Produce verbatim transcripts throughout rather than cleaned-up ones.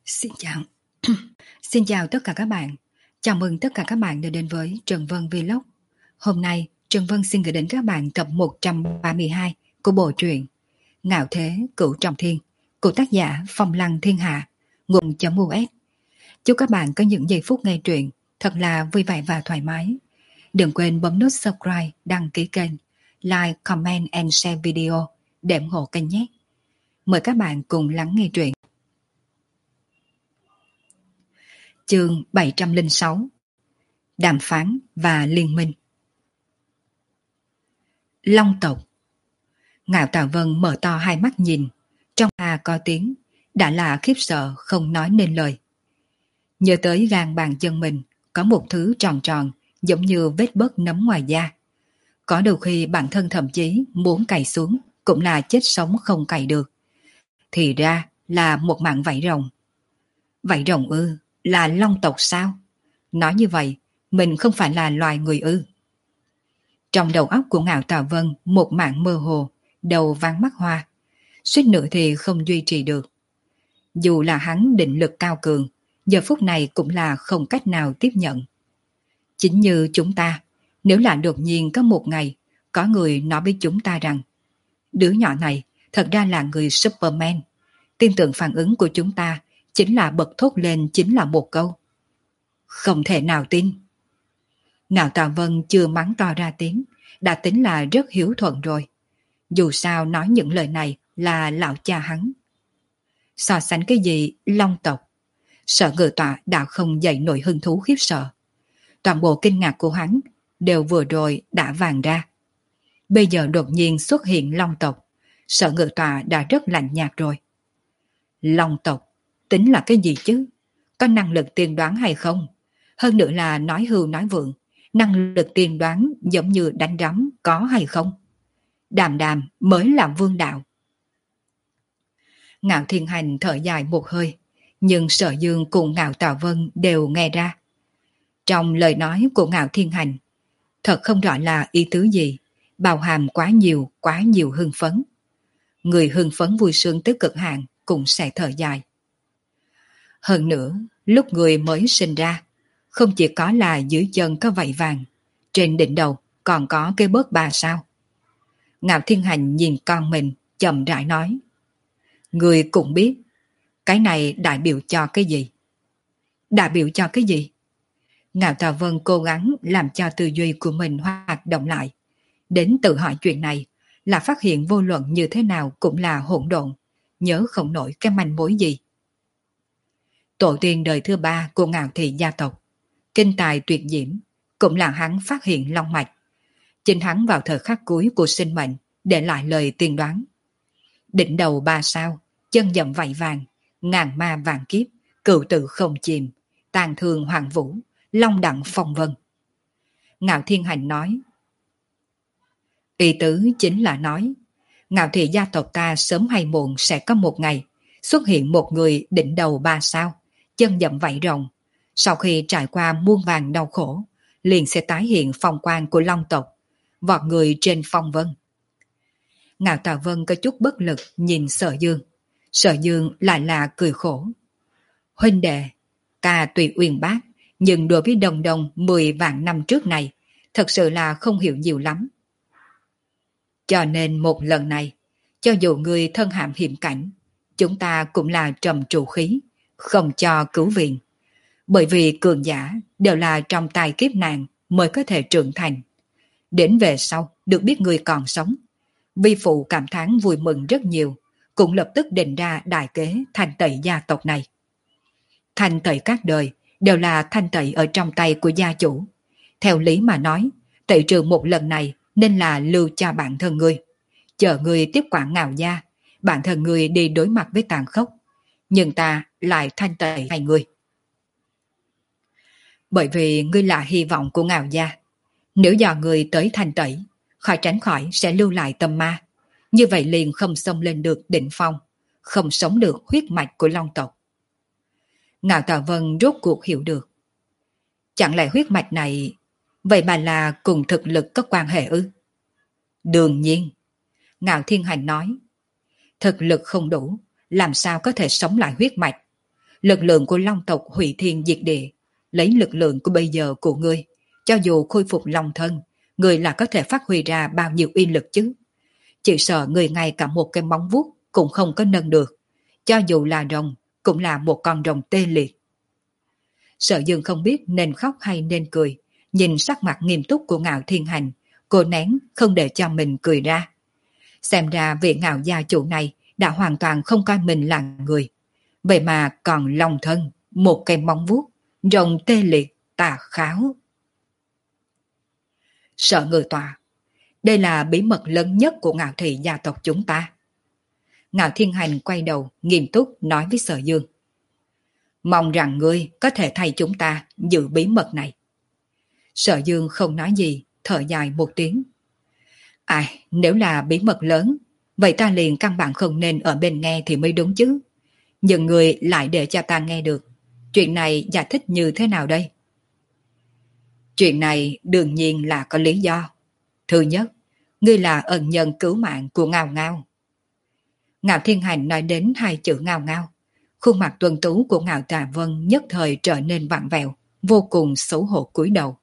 Xin chào. Xin chào tất cả các bạn. Chào mừng tất cả các bạn đã đến với Trần Vân Vlog. Hôm nay, Trần Vân xin gửi đến các bạn tập một trăm ba mươi hai của bộ truyện Ngạo Thế Cửu Trọng Thiên của tác giả Phong Lăng Thiên Hạ, nguồn.us. Chúc các bạn có những giây phút nghe truyện thật là vui vẻ và thoải mái. Đừng quên bấm nút subscribe, đăng ký kênh, like, comment and share video để ủng hộ kênh nhé. Mời các bạn cùng lắng nghe truyện. Chương bảy trăm lẻ sáu. Đàm phán và liên minh. Long tộc. Ngạo Tà Vân mở to hai mắt nhìn, trong hà có tiếng, đã là khiếp sợ không nói nên lời. Nhớ tới gan bàn chân mình có một thứ tròn tròn giống như vết bớt nấm ngoài da. Có đôi khi bản thân thậm chí muốn cày xuống cũng là chết sống không cày được. Thì ra là một mạng vảy rồng. Vảy rồng ư? Là long tộc sao? Nói như vậy, mình không phải là loài người ư? Trong đầu óc của Ngạo Tà Vân một mảng mơ hồ, đầu váng mắt hoa, suýt nữa thì không duy trì được. Dù là hắn định lực cao cường, giờ phút này cũng là không cách nào tiếp nhận. Chính như chúng ta, nếu là đột nhiên có một ngày, có người nói với chúng ta rằng đứa nhỏ này thật ra là người Superman, tin tưởng phản ứng của chúng ta chính là bật thốt lên chính là một câu: không thể nào tin. Ngạo Tà Vân chưa mắng to ra tiếng, đã tính là rất hiếu thuận rồi. Dù sao nói những lời này là lão cha hắn. So sánh cái gì long tộc, Sở Ngự Tọa đã không dậy nổi hứng thú khiếp sợ. Toàn bộ kinh ngạc của hắn đều vừa rồi đã vàng ra. Bây giờ đột nhiên xuất hiện long tộc, Sở Ngự Tọa đã rất lạnh nhạt rồi. Long tộc tính là cái gì chứ? Có năng lực tiên đoán hay không? Hơn nữa là nói hưu nói vượng, năng lực tiên đoán giống như đánh rắm có hay không? Đàm đàm mới là vương đạo. Ngạo Thiên Hành thở dài một hơi, nhưng Sở Dương cùng Ngạo Tà Vân đều nghe ra. Trong lời nói của Ngạo Thiên Hành, thật không rõ là ý tứ gì, bao hàm quá nhiều, quá nhiều hưng phấn. Người hưng phấn vui sướng tới cực hạn cũng sẽ thở dài. Hơn nữa, lúc người mới sinh ra, không chỉ có là dưới chân có vảy vàng, trên đỉnh đầu còn có cái bớt ba sao. Ngạo Thiên Hành nhìn con mình, chậm rãi nói: người cũng biết, cái này đại biểu cho cái gì? Đại biểu cho cái gì? Ngạo Tà Vân cố gắng làm cho tư duy của mình hoạt động lại. Đến tự hỏi chuyện này, là phát hiện vô luận như thế nào cũng là hỗn độn, nhớ không nổi cái manh mối gì. Tổ tiên đời thứ ba của Ngạo Thị gia tộc, kinh tài tuyệt diễm, cũng là hắn phát hiện long mạch. Chính hắn vào thời khắc cuối của sinh mệnh để lại lời tiên đoán. Đỉnh đầu ba sao, chân dậm vảy vàng, ngàn ma vàng kiếp, cựu tự không chìm, tàn thương hoàng vũ, long đặng phong vân. Ngạo Thiên Hành nói: ý tứ chính là nói, Ngạo Thị gia tộc ta sớm hay muộn sẽ có một ngày xuất hiện một người đỉnh đầu ba sao, chân dậm vảy rồng. Sau khi trải qua muôn vàn đau khổ, liền sẽ tái hiện phong quang của long tộc, vọt người trên phong vân. Ngạo Tà Vân có chút bất lực nhìn Sở Dương. Sở Dương lại là cười khổ: huynh đệ, ca tùy uyên bác, nhưng đối với đồng đồng mười vạn năm trước này, thật sự là không hiểu nhiều lắm. Cho nên một lần này, cho dù người thân hãm hiểm cảnh, chúng ta cũng là trầm trụ khí, không cho cứu viện. Bởi vì cường giả đều là trong tai kiếp nạn mới có thể trưởng thành. Đến về sau được biết người còn sống, vi phụ cảm thán vui mừng rất nhiều, cũng lập tức định ra đại kế thanh tẩy gia tộc này. Thanh tẩy các đời đều là thanh tẩy ở trong tay của gia chủ. Theo lý mà nói, tẩy trừ một lần này nên là lưu cho bản thân ngươi, chờ ngươi tiếp quản Ngạo gia, bản thân ngươi đi đối mặt với tàn khốc, nhưng ta lại thanh tẩy hai ngươi. Bởi vì ngươi là hy vọng của Ngạo gia, nếu do ngươi tới thanh tẩy, khỏi tránh khỏi sẽ lưu lại tâm ma, như vậy liền không xông lên được đỉnh phong, không sống được huyết mạch của long tộc. Ngạo Tà Vân rốt cuộc hiểu được. Chẳng lẽ huyết mạch này vậy mà là cùng thực lực có quan hệ ư? Đương nhiên, Ngạo Thiên Hành nói, thực lực không đủ, làm sao có thể sống lại huyết mạch? Lực lượng của Long tộc hủy thiên diệt địa, lấy lực lượng của bây giờ của ngươi, cho dù khôi phục Long thân, ngươi là có thể phát huy ra bao nhiêu uy lực chứ? Chỉ sợ người ngay cả một cái móng vuốt cũng không có nâng được, cho dù là rồng, cũng là một con rồng tê liệt. Sở Dương không biết nên khóc hay nên cười, nhìn sắc mặt nghiêm túc của Ngạo Thiên Hành, cô nén không để cho mình cười ra. Xem ra vị Ngạo gia chủ này đã hoàn toàn không coi mình là người, vậy mà còn long thân, một cây móng vuốt, rồng tê liệt, tà kháo. Sợ người tòa, đây là bí mật lớn nhất của Ngạo thị gia tộc chúng ta. Ngạo Thiên Hành quay đầu, nghiêm túc nói với Sở Dương. Mong rằng ngươi có thể thay chúng ta giữ bí mật này. Sở Dương không nói gì, thở dài một tiếng. Ai, nếu là bí mật lớn, vậy ta liền căn bản không nên ở bên nghe thì mới đúng chứ. Nhưng người lại để cho ta nghe được. Chuyện này giải thích như thế nào đây? Chuyện này đương nhiên là có lý do. Thứ nhất, ngươi là ân nhân cứu mạng của Ngao Ngao. Ngạo Thiên Hành nói đến hai chữ Ngao Ngao. Khuôn mặt tuấn tú của Ngạo Trà Vân nhất thời trở nên vặn vẹo, vô cùng xấu hổ cúi đầu.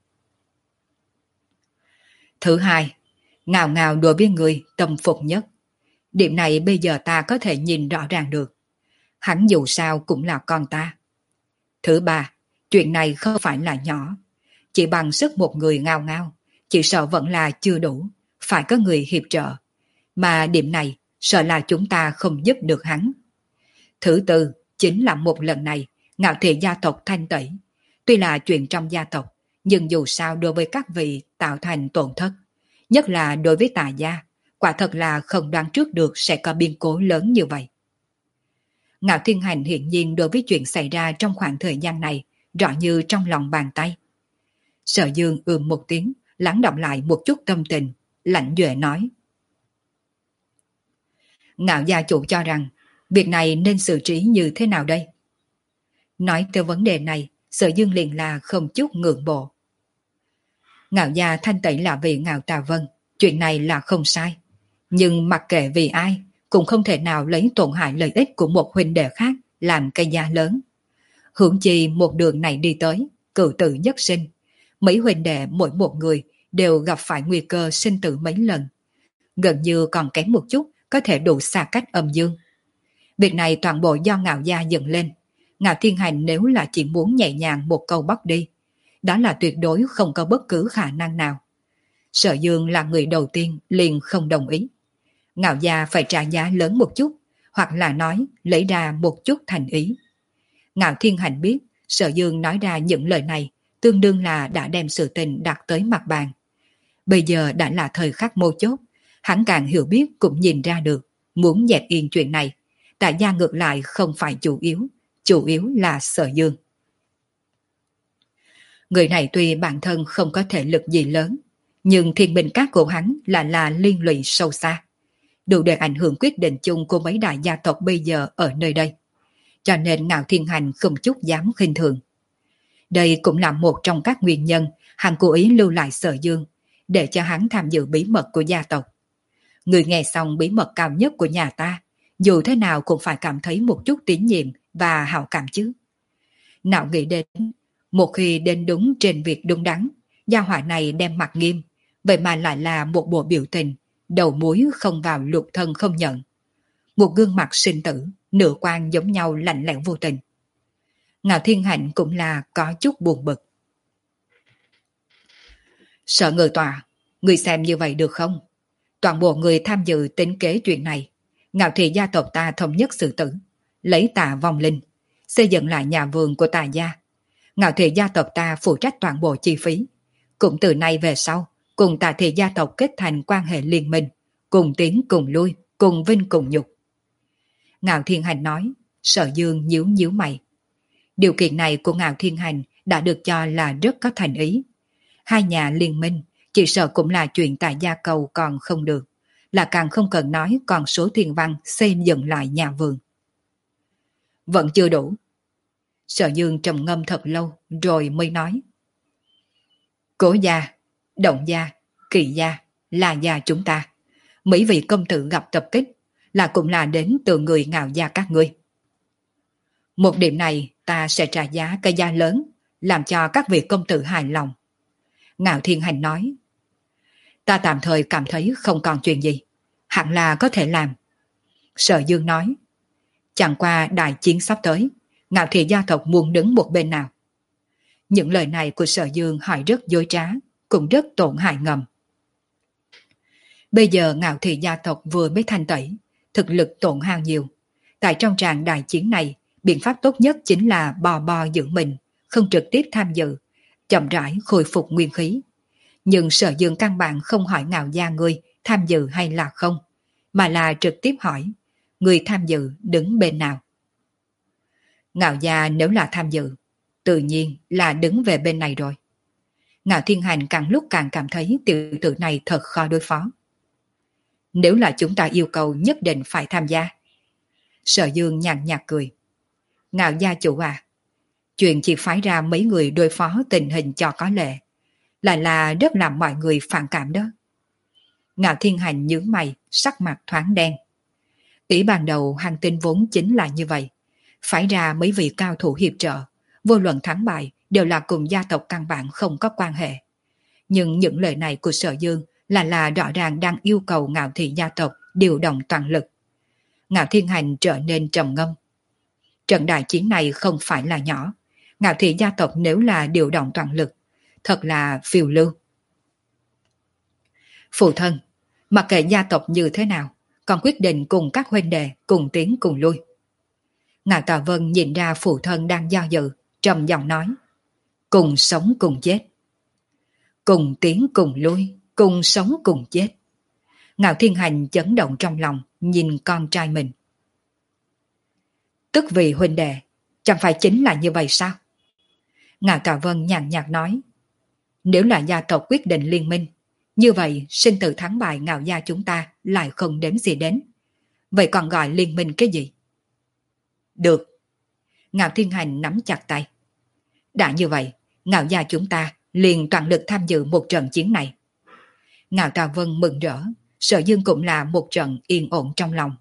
Thứ hai, Ngao Ngao đối với người tâm phục nhất. Điểm này bây giờ ta có thể nhìn rõ ràng được. Hắn dù sao cũng là con ta. Thứ ba, chuyện này không phải là nhỏ. Chỉ bằng sức một người Ngao Ngao, chỉ sợ vẫn là chưa đủ, phải có người hiệp trợ. Mà điểm này, sợ là chúng ta không giúp được hắn. Thứ tư, chính là một lần này, Ngạo thị gia tộc thanh tẩy. Tuy là chuyện trong gia tộc, nhưng dù sao đối với các vị tạo thành tổn thất, nhất là đối với Tà gia, quả thật là không đoán trước được sẽ có biến cố lớn như vậy. Ngạo Thiên Hành hiển nhiên đối với chuyện xảy ra trong khoảng thời gian này, rõ như trong lòng bàn tay. Sở Dương ừm một tiếng, lắng đọng lại một chút tâm tình, lạnh duệ nói. Ngạo gia chủ cho rằng, việc này nên xử trí như thế nào đây? Nói tới vấn đề này, Sở Dương liền là không chút ngượng bộ. Ngạo gia thanh tẩy là vì Ngạo Tà Vân, chuyện này là không sai. Nhưng mặc kệ vì ai, cũng không thể nào lấy tổn hại lợi ích của một huynh đệ khác làm cây giá lớn. Hưởng chi một đường này đi tới, cựu tử nhất sinh. Mấy huynh đệ mỗi một người đều gặp phải nguy cơ sinh tử mấy lần. Gần như còn kém một chút có thể đủ xa cách âm dương. Việc này toàn bộ do Ngạo gia dựng lên. Ngạo Thiên Hành nếu là chỉ muốn nhẹ nhàng một câu bóc đi, đó là tuyệt đối không có bất cứ khả năng nào. Sở Dương là người đầu tiên liền không đồng ý. Ngạo gia phải trả giá lớn một chút, hoặc là nói lấy ra một chút thành ý. Ngạo Thiên Hành biết Sở Dương nói ra những lời này tương đương là đã đem sự tình đặt tới mặt bàn. Bây giờ đã là thời khắc mấu chốt, hắn càng hiểu biết cũng nhìn ra được, muốn dẹp yên chuyện này, Tạ gia ngược lại không phải chủ yếu, chủ yếu là Sở Dương. Người này tuy bản thân không có thể lực gì lớn, nhưng thiên binh các của hắn là là liên lụy sâu xa, đủ để ảnh hưởng quyết định chung của mấy đại gia tộc bây giờ ở nơi đây. Cho nên Ngạo Thiên Hành không chút dám khinh thường. Đây cũng là một trong các nguyên nhân hắn cố ý lưu lại Sở Dương, để cho hắn tham dự bí mật của gia tộc. Người nghe xong bí mật cao nhất của nhà ta, dù thế nào cũng phải cảm thấy một chút tín nhiệm và hảo cảm chứ. Nào nghĩ đến, một khi đến đúng trên việc đúng đắn, gia hỏa này đem mặt nghiêm, vậy mà lại là một bộ biểu tình, đầu muối không vào lục thân không nhận. Một gương mặt sinh tử, nửa quan giống nhau lạnh lẽo vô tình. Ngạo Thiên Hạnh cũng là có chút buồn bực. Sợ người tòa, người xem như vậy được không? Toàn bộ người tham dự tính kế chuyện này, Ngạo thị gia tộc ta thống nhất xử tử, lấy Tà vong linh, xây dựng lại nhà vườn của Tà gia. Ngạo thị gia tộc ta phụ trách toàn bộ chi phí. Cũng từ nay về sau, cùng Tà thị gia tộc kết thành quan hệ liên minh, cùng tiến cùng lui, cùng vinh cùng nhục. Ngạo Thiên Hành nói, Sở Dương nhíu nhíu mày. Điều kiện này của Ngạo Thiên Hành đã được cho là rất có thành ý. Hai nhà liên minh, chỉ sợ cũng là chuyện Tà gia cầu còn không được, là càng không cần nói còn số thiên văn xây dựng lại nhà vườn. Vẫn chưa đủ. Sở Dương trầm ngâm thật lâu rồi mới nói. Cố gia, Động gia, Kỳ gia, La gia chúng ta, mấy vị công tử gặp tập kích là cũng là đến từ người Ngạo gia các ngươi. Một điểm này ta sẽ trả giá cái giá lớn, làm cho các vị công tử hài lòng. Ngạo Thiên Hành nói. Ta tạm thời cảm thấy không còn chuyện gì, hẳn là có thể làm. Sở Dương nói. Chẳng qua đại chiến sắp tới, Ngạo Thị gia tộc muốn đứng một bên nào? Những lời này của Sở Dương hỏi rất dối trá, cũng rất tổn hại ngầm. Bây giờ Ngạo Thị gia tộc vừa mới thanh tẩy, thực lực tổn hao nhiều. Tại trong tràng đại chiến này, biện pháp tốt nhất chính là bò bò giữ mình, không trực tiếp tham dự, chậm rãi khôi phục nguyên khí. Nhưng Sở Dương căn bản không hỏi Ngạo gia ngươi tham dự hay là không, mà là trực tiếp hỏi, người tham dự đứng bên nào? Ngạo gia nếu là tham dự, tự nhiên là đứng về bên này rồi. Ngạo Thiên Hành càng lúc càng cảm thấy tiểu tử này thật khó đối phó. Nếu là chúng ta yêu cầu nhất định phải tham gia. Sở Dương nhàn nhạt cười. Ngạo gia chủ à, chuyện chỉ phái ra mấy người đối phó tình hình cho có lệ, lại là rất làm mọi người phản cảm đó. Ngạo Thiên Hành nhướng mày, sắc mặt thoáng đen. Tỷ ban đầu hành tinh vốn chính là như vậy, phái ra mấy vị cao thủ hiệp trợ, vô luận thắng bại đều là cùng gia tộc căn bản không có quan hệ. Nhưng những lời này của Sở Dương là là rõ ràng đang yêu cầu Ngạo Thị gia tộc điều động toàn lực. Ngạo Thiên Hành trở nên trầm ngâm. Trận đại chiến này không phải là nhỏ, Ngạo Thị gia tộc nếu là điều động toàn lực, thật là phiêu lưu. Phụ thân, mặc kệ gia tộc như thế nào, còn quyết định cùng các huynh đệ cùng tiến cùng lui. Ngạo Tà Vân nhìn ra phụ thân đang do dự, trầm giọng nói. Cùng sống cùng chết. Cùng tiến cùng lui, cùng sống cùng chết. Ngạo Thiên Hành chấn động trong lòng, nhìn con trai mình. Tức vì huynh đệ, chẳng phải chính là như vậy sao? Ngạo Tà Vân nhàn nhạt nói. Nếu là gia tộc quyết định liên minh, như vậy sinh tử thắng bại Ngạo gia chúng ta lại không đếm gì đến. Vậy còn gọi liên minh cái gì? Được. Ngạo Thiên Hành nắm chặt tay. Đã như vậy, Ngạo gia chúng ta liền toàn lực tham dự một trận chiến này. Ngạo Tà Vân mừng rỡ, Sở Dương cũng là một trận yên ổn trong lòng.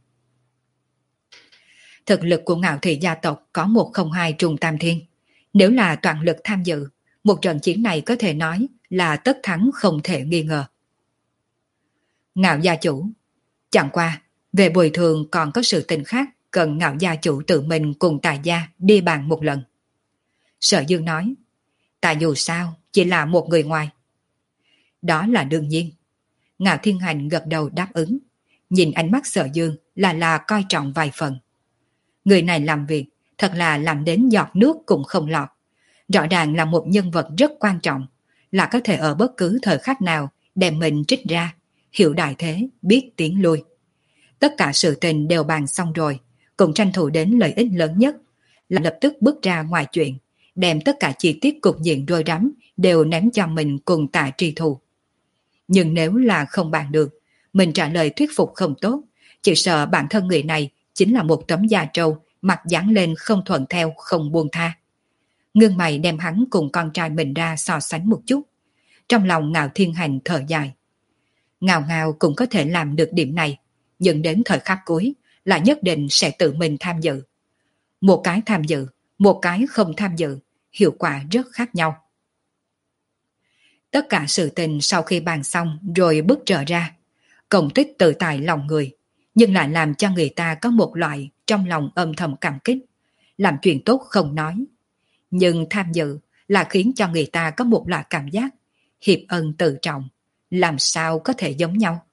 Thực lực của Ngạo Thị gia tộc có một không hai trùng tam thiên. Nếu là toàn lực tham dự, một trận chiến này có thể nói là tất thắng không thể nghi ngờ. Ngạo gia chủ, chẳng qua, về bồi thường còn có sự tình khác cần Ngạo gia chủ tự mình cùng Tài gia đi bàn một lần. Sở Dương nói, tại dù sao chỉ là một người ngoài. Đó là đương nhiên. Ngạo Thiên Hành gật đầu đáp ứng, nhìn ánh mắt Sở Dương là là coi trọng vài phần. Người này làm việc thật là làm đến giọt nước cũng không lọt. Rõ ràng là một nhân vật rất quan trọng, là có thể ở bất cứ thời khắc nào đem mình trích ra, hiểu đại thế, biết tiến lui. Tất cả sự tình đều bàn xong rồi, cũng tranh thủ đến lợi ích lớn nhất, là lập tức bước ra ngoài chuyện, đem tất cả chi tiết cục diện rối rắm đều ném cho mình cùng Tạ Tri Thù. Nhưng nếu là không bàn được, mình trả lời thuyết phục không tốt, chỉ sợ bản thân người này chính là một tấm da trâu, mặt dán lên không thuận theo, không buông tha. Ngưng mày đem hắn cùng con trai mình ra so sánh một chút. Trong lòng Ngạo Thiên Hành thở dài. Ngạo Ngạo cũng có thể làm được điểm này, nhưng đến thời khắc cuối là nhất định sẽ tự mình tham dự. Một cái tham dự, một cái không tham dự, hiệu quả rất khác nhau. Tất cả sự tình sau khi bàn xong rồi bước trở ra, công tích tự tại lòng người, nhưng lại làm cho người ta có một loại trong lòng âm thầm cảm kích. Làm chuyện tốt không nói, nhưng tham dự là khiến cho người ta có một loại cảm giác hiệp ân tự trọng, làm sao có thể giống nhau.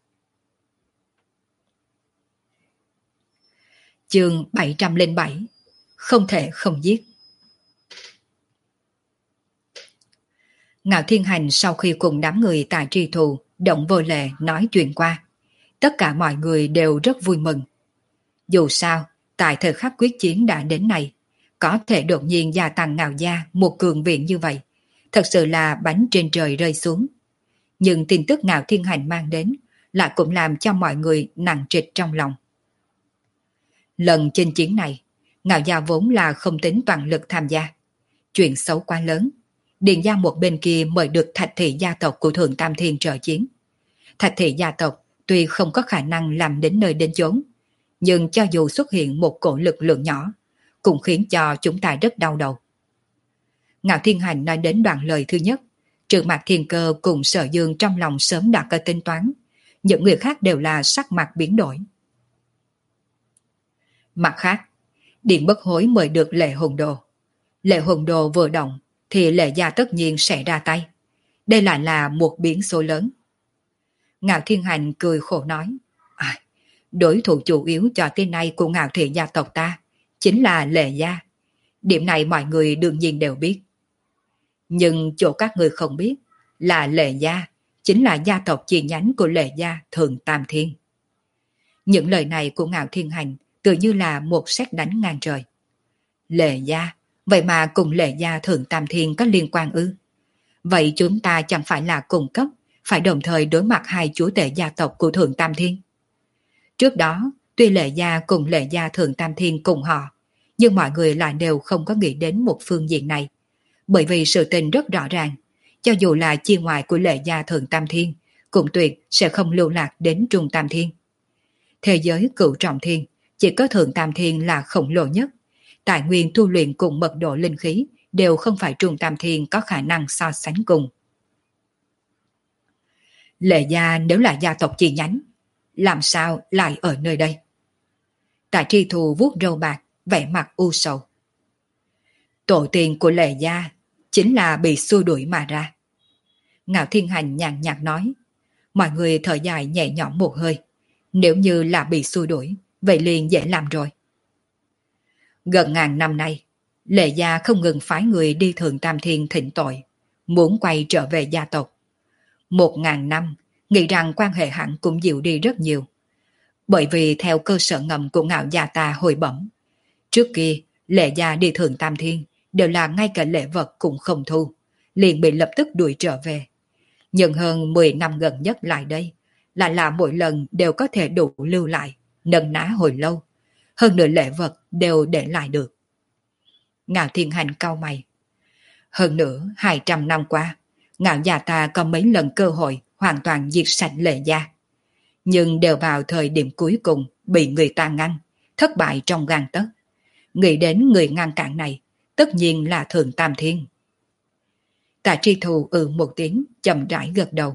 Chương bảy trăm lẻ bảy, không thể không giết. Ngạo Thiên Hành sau khi cùng đám người tại Tri Thù động vô lệ nói chuyện qua, tất cả mọi người đều rất vui mừng. Dù sao, tại thời khắc quyết chiến đã đến này, có thể đột nhiên gia tăng Ngạo gia một cường viện như vậy, thật sự là bánh trên trời rơi xuống. Nhưng tin tức Ngạo Thiên Hành mang đến lại cũng làm cho mọi người nặng trịch trong lòng. Lần chinh chiến này, Ngạo gia vốn là không tính toàn lực tham gia. Chuyện xấu quá lớn, Điền gia một bên kia mời được Thạch Thị gia tộc của Thượng Tam Thiên trợ chiến. Thạch Thị gia tộc tuy không có khả năng làm đến nơi đến chốn, nhưng cho dù xuất hiện một cổ lực lượng nhỏ, cũng khiến cho chúng ta rất đau đầu. Ngạo Thiên Hành nói đến đoạn lời thứ nhất, trừ Mạc Thiên Cơ cùng Sở Dương trong lòng sớm đã có tính toán, những người khác đều là sắc mặt biến đổi. Mặt khác, Điện Bất Hối mời được Lệ Hồn Đồ. Lệ Hồn Đồ vừa động thì Lệ gia tất nhiên sẽ ra tay. Đây lại là một biến số lớn. Ngạo Thiên Hành cười khổ nói, à, đối thủ chủ yếu cho tới nay của Ngạo Thị gia tộc ta chính là Lệ gia. Điểm này mọi người đương nhiên đều biết. Nhưng chỗ các người không biết là Lệ gia chính là gia tộc chi nhánh của Lệ gia Thượng Tam Thiên. Những lời này của Ngạo Thiên Hành tự như là một sét đánh ngang trời. Lệ gia, vậy mà cùng Lệ gia Thượng Tam Thiên có liên quan ư? Vậy chúng ta chẳng phải là cùng cấp, phải đồng thời đối mặt hai chúa tể gia tộc của Thượng Tam Thiên. Trước đó, tuy Lệ gia cùng Lệ gia Thượng Tam Thiên cùng họ, nhưng mọi người lại đều không có nghĩ đến một phương diện này. Bởi vì sự tình rất rõ ràng, cho dù là chia ngoại của Lệ gia Thượng Tam Thiên, cũng tuyệt sẽ không lưu lạc đến Trung Tam Thiên. Thế giới Cửu Trọng Thiên, chỉ có Thượng Tam Thiên là khổng lồ nhất. Tài nguyên tu luyện cùng mật độ linh khí đều không phải Trung Tam Thiên có khả năng so sánh cùng. Lệ gia nếu là gia tộc chi nhánh, làm sao lại ở nơi đây? Tạ Tri Thù vuốt râu bạc, vẻ mặt u sầu. Tổ tiên của Lệ gia chính là bị xua đuổi mà ra. Ngạo Thiên Hành nhàn nhạt nói, mọi người thở dài nhẹ nhõm một hơi. Nếu như là bị xua đuổi, vậy liền dễ làm rồi. Gần ngàn năm nay, Lệ gia không ngừng phái người đi Thượng Tam Thiên thỉnh tội, muốn quay trở về gia tộc. Một ngàn năm, nghĩ rằng quan hệ hẳn cũng dịu đi rất nhiều. Bởi vì theo cơ sở ngầm của Ngạo gia ta hồi bẩm, trước kia Lệ gia đi Thượng Tam Thiên đều là ngay cả lễ vật cũng không thu, liền bị lập tức đuổi trở về. Nhưng hơn mười năm gần nhất lại đây, lại là mỗi lần đều có thể đủ lưu lại, nâng ná hồi lâu. Hơn nữa lễ vật đều để lại được. Ngạo Thiên Hành cau mày. Hơn nữa, hai trăm năm qua, Ngạo gia ta có mấy lần cơ hội hoàn toàn diệt sạch Lệ gia. Nhưng đều vào thời điểm cuối cùng bị người ta ngăn, thất bại trong gang tấc. Nghĩ đến người ngăn cản này, tất nhiên là Thượng Tam Thiên. Tạ Tri Thù ừ một tiếng, chậm rãi gật đầu.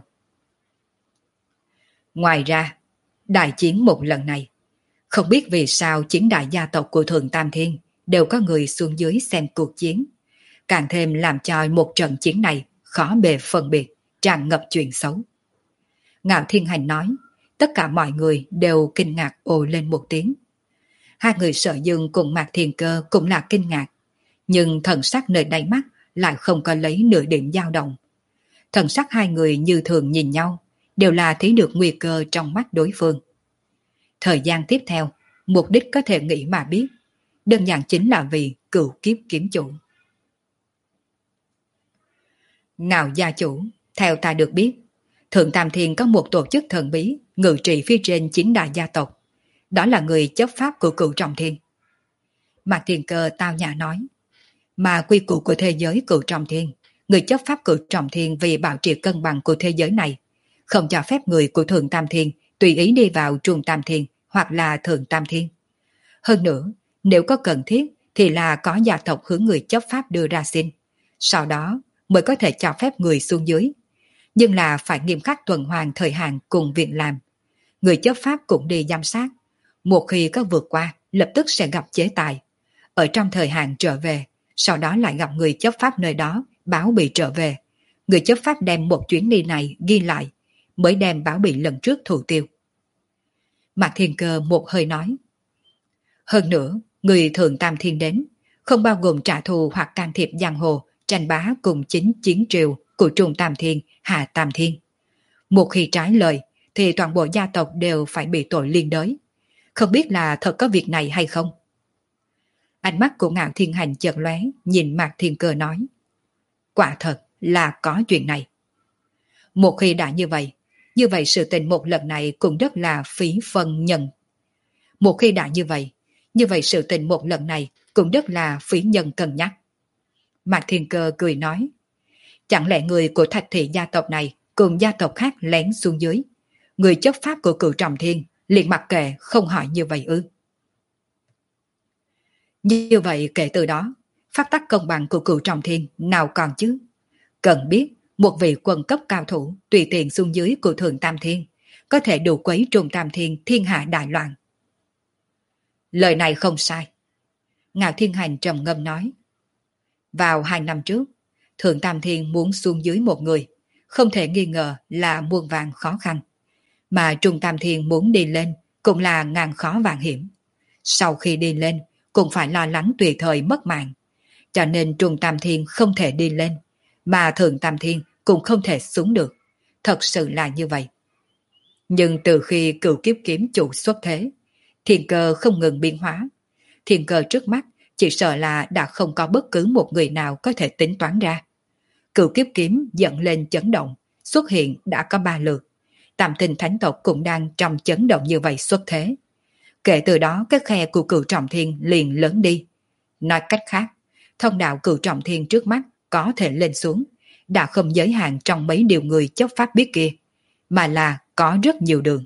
Ngoài ra, đại chiến một lần này, không biết vì sao chín đại gia tộc của Thượng Tam Thiên đều có người xuống dưới xem cuộc chiến, càng thêm làm cho một trận chiến này khó bề phân biệt, tràn ngập chuyện xấu. Ngạo Thiên Hành nói, tất cả mọi người đều kinh ngạc ồ lên một tiếng. Hai người Sở Dương cùng Mạc Thiên Cơ cũng là kinh ngạc, nhưng thần sắc nơi đáy mắt lại không có lấy nửa điểm dao động. Thần sắc hai người như thường nhìn nhau, đều là thấy được nguy cơ trong mắt đối phương. Thời gian tiếp theo, mục đích có thể nghĩ mà biết, đơn giản chính là vì cửu kiếp kiếm chủ. Ngạo gia chủ, theo ta được biết, Thượng Tam Thiên có một tổ chức thần bí ngự trị phía trên chín đại gia tộc. Đó là người chấp pháp của Cửu Trọng Thiên. Mạc Thiên Cơ tao nhã nói, mà quy củ của thế giới Cửu Trọng Thiên, người chấp pháp Cửu Trọng Thiên vì bảo trì cân bằng của thế giới này, không cho phép người của Thượng Tam Thiên tùy ý đi vào Trung Tam Thiên hoặc là Thượng Tam Thiên. Hơn nữa, nếu có cần thiết thì là có gia tộc hướng người chấp pháp đưa ra xin, sau đó mới có thể cho phép người xuống dưới. Nhưng là phải nghiêm khắc tuần hoàn thời hạn cùng việc làm. Người chấp pháp cũng đi giám sát. Một khi có vượt qua, lập tức sẽ gặp chế tài. Ở trong thời hạn trở về, sau đó lại gặp người chấp pháp nơi đó, báo bị trở về. Người chấp pháp đem một chuyến đi này ghi lại, mới đem báo bị lần trước thủ tiêu. Mạc Thiên Cơ một hơi nói. Hơn nữa, người Thượng Tam Thiên đến, không bao gồm trả thù hoặc can thiệp giang hồ, tranh bá cùng chính chiến triều của Trung Tam Thiên, Hạ Tam Thiên. Một khi trái lời, thì toàn bộ gia tộc đều phải bị tội liên đới. Không biết là thật có việc này hay không? Ánh mắt của Ngạo Thiên Hành chợt lóe, nhìn Mạc Thiên Cơ nói. Quả thật là có chuyện này. Một khi đã như vậy, như vậy sự tình một lần này cũng rất là phí phân nhân. Một khi đã như vậy, như vậy sự tình một lần này cũng rất là phí nhân cân nhắc. Mạc Thiên Cơ cười nói. Chẳng lẽ người của Thạch Thị gia tộc này cùng gia tộc khác lén xuống dưới, người chấp pháp của Cửu Trọng Thiên liền mặc kệ không hỏi như vậy ư? Như vậy kể từ đó, phát tắc công bằng của cửu trọng thiên nào còn chứ? Cần biết, một vị quân cấp cao thủ tùy tiện xuống dưới của thượng tam thiên, có thể đủ quấy trùng tam thiên thiên hạ đại loạn. Lời này không sai. Ngạo Thiên Hành trầm ngâm nói. Vào hai năm trước, thượng tam thiên muốn xuống dưới một người, không thể nghi ngờ là muôn vàng khó khăn. Mà trung tam thiên muốn đi lên cũng là ngàn khó vạn hiểm. Sau khi đi lên, cũng phải lo lắng tùy thời mất mạng. Cho nên trung tam thiên không thể đi lên, mà thượng tam thiên cũng không thể xuống được. Thật sự là như vậy. Nhưng từ khi cửu kiếp kiếm chủ xuất thế, thiên cơ không ngừng biến hóa. Thiên cơ trước mắt chỉ sợ là đã không có bất cứ một người nào có thể tính toán ra. Cửu kiếp kiếm dẫn lên chấn động, xuất hiện đã có ba lượt. Tam tinh thánh tộc cũng đang trong chấn động như vậy xuất thế. Kể từ đó cái khe của cửu trọng thiên liền lớn đi. Nói cách khác, thông đạo cửu trọng thiên trước mắt có thể lên xuống, đã không giới hạn trong mấy điều người chấp pháp biết kia, mà là có rất nhiều đường.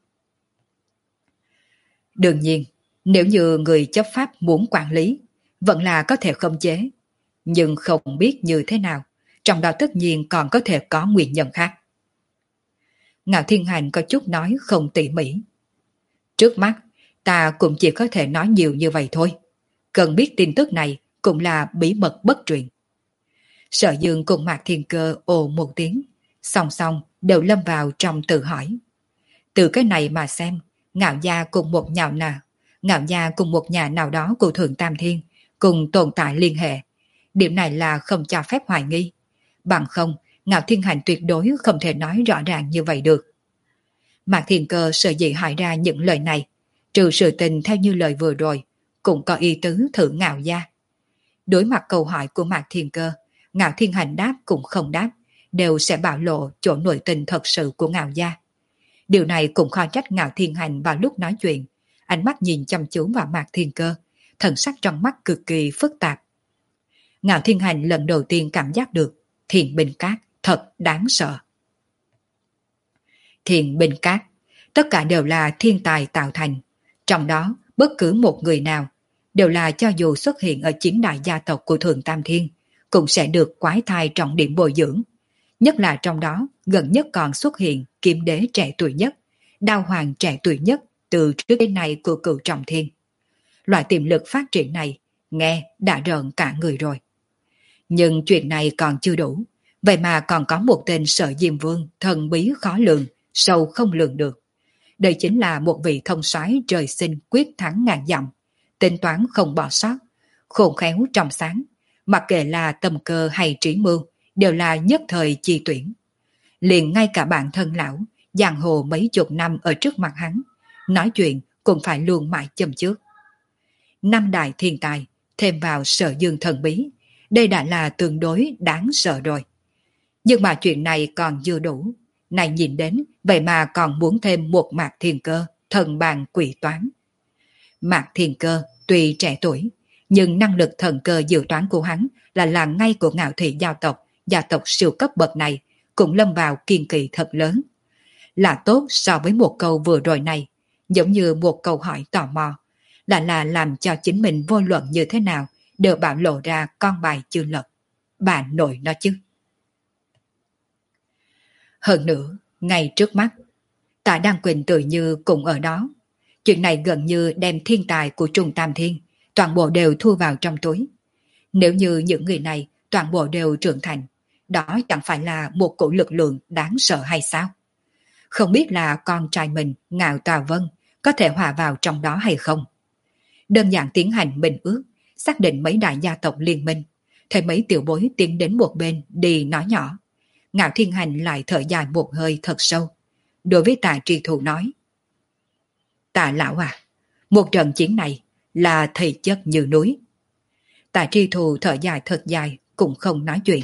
Đương nhiên, nếu như người chấp pháp muốn quản lý, vẫn là có thể khống chế, nhưng không biết như thế nào, trong đó tất nhiên còn có thể có nguyên nhân khác. Ngạo Thiên Hành có chút nói không tỉ mỉ. Trước mắt, ta cũng chỉ có thể nói nhiều như vậy thôi. Cần biết tin tức này cũng là bí mật bất truyền. Sở Dương cùng Mạc Thiên Cơ ồ một tiếng, song song đều lâm vào trong tự hỏi. Từ cái này mà xem, Ngạo gia cùng một nhào nào, Ngạo gia cùng một nhà nào đó của Thượng Tam Thiên cùng tồn tại liên hệ. Điểm này là không cho phép hoài nghi. Bằng không, Ngạo Thiên Hành tuyệt đối không thể nói rõ ràng như vậy được. Mạc Thiên Cơ sợ dĩ hỏi ra những lời này, trừ sự tình theo như lời vừa rồi, cũng có ý tứ thử Ngạo gia. Đối mặt câu hỏi của Mạc Thiên Cơ, Ngạo Thiên Hành đáp cũng không đáp, đều sẽ bạo lộ chỗ nội tình thật sự của Ngạo gia. Điều này cũng khó trách Ngạo Thiên Hành vào lúc nói chuyện, ánh mắt nhìn chăm chú vào Mạc Thiên Cơ, thần sắc trong mắt cực kỳ phức tạp. Ngạo Thiên Hành lần đầu tiên cảm giác được Thiền Bình Cát thật đáng sợ. Thiền Bình Cát, tất cả đều là thiên tài tạo thành, trong đó bất cứ một người nào đều là cho dù xuất hiện ở chín đại gia tộc của Thượng Tam Thiên, cũng sẽ được quái thai trọng điểm bồi dưỡng. Nhất là trong đó, gần nhất còn xuất hiện Kiếm Đế trẻ tuổi nhất, Đao Hoàng trẻ tuổi nhất từ trước đến nay của Cửu Trọng Thiên. Loại tiềm lực phát triển này, nghe đã rợn cả người rồi. Nhưng chuyện này còn chưa đủ, vậy mà còn có một tên Sở Diêm Vương thần bí khó lường, sâu không lường được. Đây chính là một vị thông soái trời sinh quyết thắng ngàn dặm, tính toán không bỏ sót, khôn khéo trong sáng, mặc kệ là tầm cơ hay trí mưu, đều là nhất thời chi tuyển. Liền ngay cả bản thân lão, giang hồ mấy chục năm ở trước mặt hắn, nói chuyện cũng phải luôn mãi châm trước. Năm đại thiên tài, thêm vào Sở Dương thần bí, đây đã là tương đối đáng sợ rồi. Nhưng mà chuyện này còn chưa đủ, này nhìn đến, vậy mà còn muốn thêm một Mạc Thiên Cơ, thần bàn quỷ toán. Mạc Thiên Cơ tuy trẻ tuổi, nhưng năng lực thần cơ dự toán của hắn là là ngay của Ngạo Thị gia tộc, gia tộc siêu cấp bậc này, cũng lâm vào kiên kỳ thật lớn. Là tốt so với một câu vừa rồi này, giống như một câu hỏi tò mò, là là làm cho chính mình vô luận như thế nào, đều bảo lộ ra con bài chưa lật. Bà nội nó chứ. Hơn nữa, ngay trước mắt, Tạ Đăng Quỳnh tự như cũng ở đó. Chuyện này gần như đem thiên tài của Trung Tam Thiên, toàn bộ đều thu vào trong túi. Nếu như những người này toàn bộ đều trưởng thành, đó chẳng phải là một cổ lực lượng đáng sợ hay sao? Không biết là con trai mình, Ngạo Tào Vân, có thể hòa vào trong đó hay không? Đơn giản tiến hành minh ước, xác định mấy đại gia tộc liên minh, thấy mấy tiểu bối tiến đến một bên đi nói nhỏ. Ngạo Thiên Hành lại thở dài một hơi thật sâu. Đối với Tạ Tri Thù nói: Tạ lão à, một trận chiến này là thầy chất như núi. Tạ Tri Thù thở dài thật dài, cũng không nói chuyện.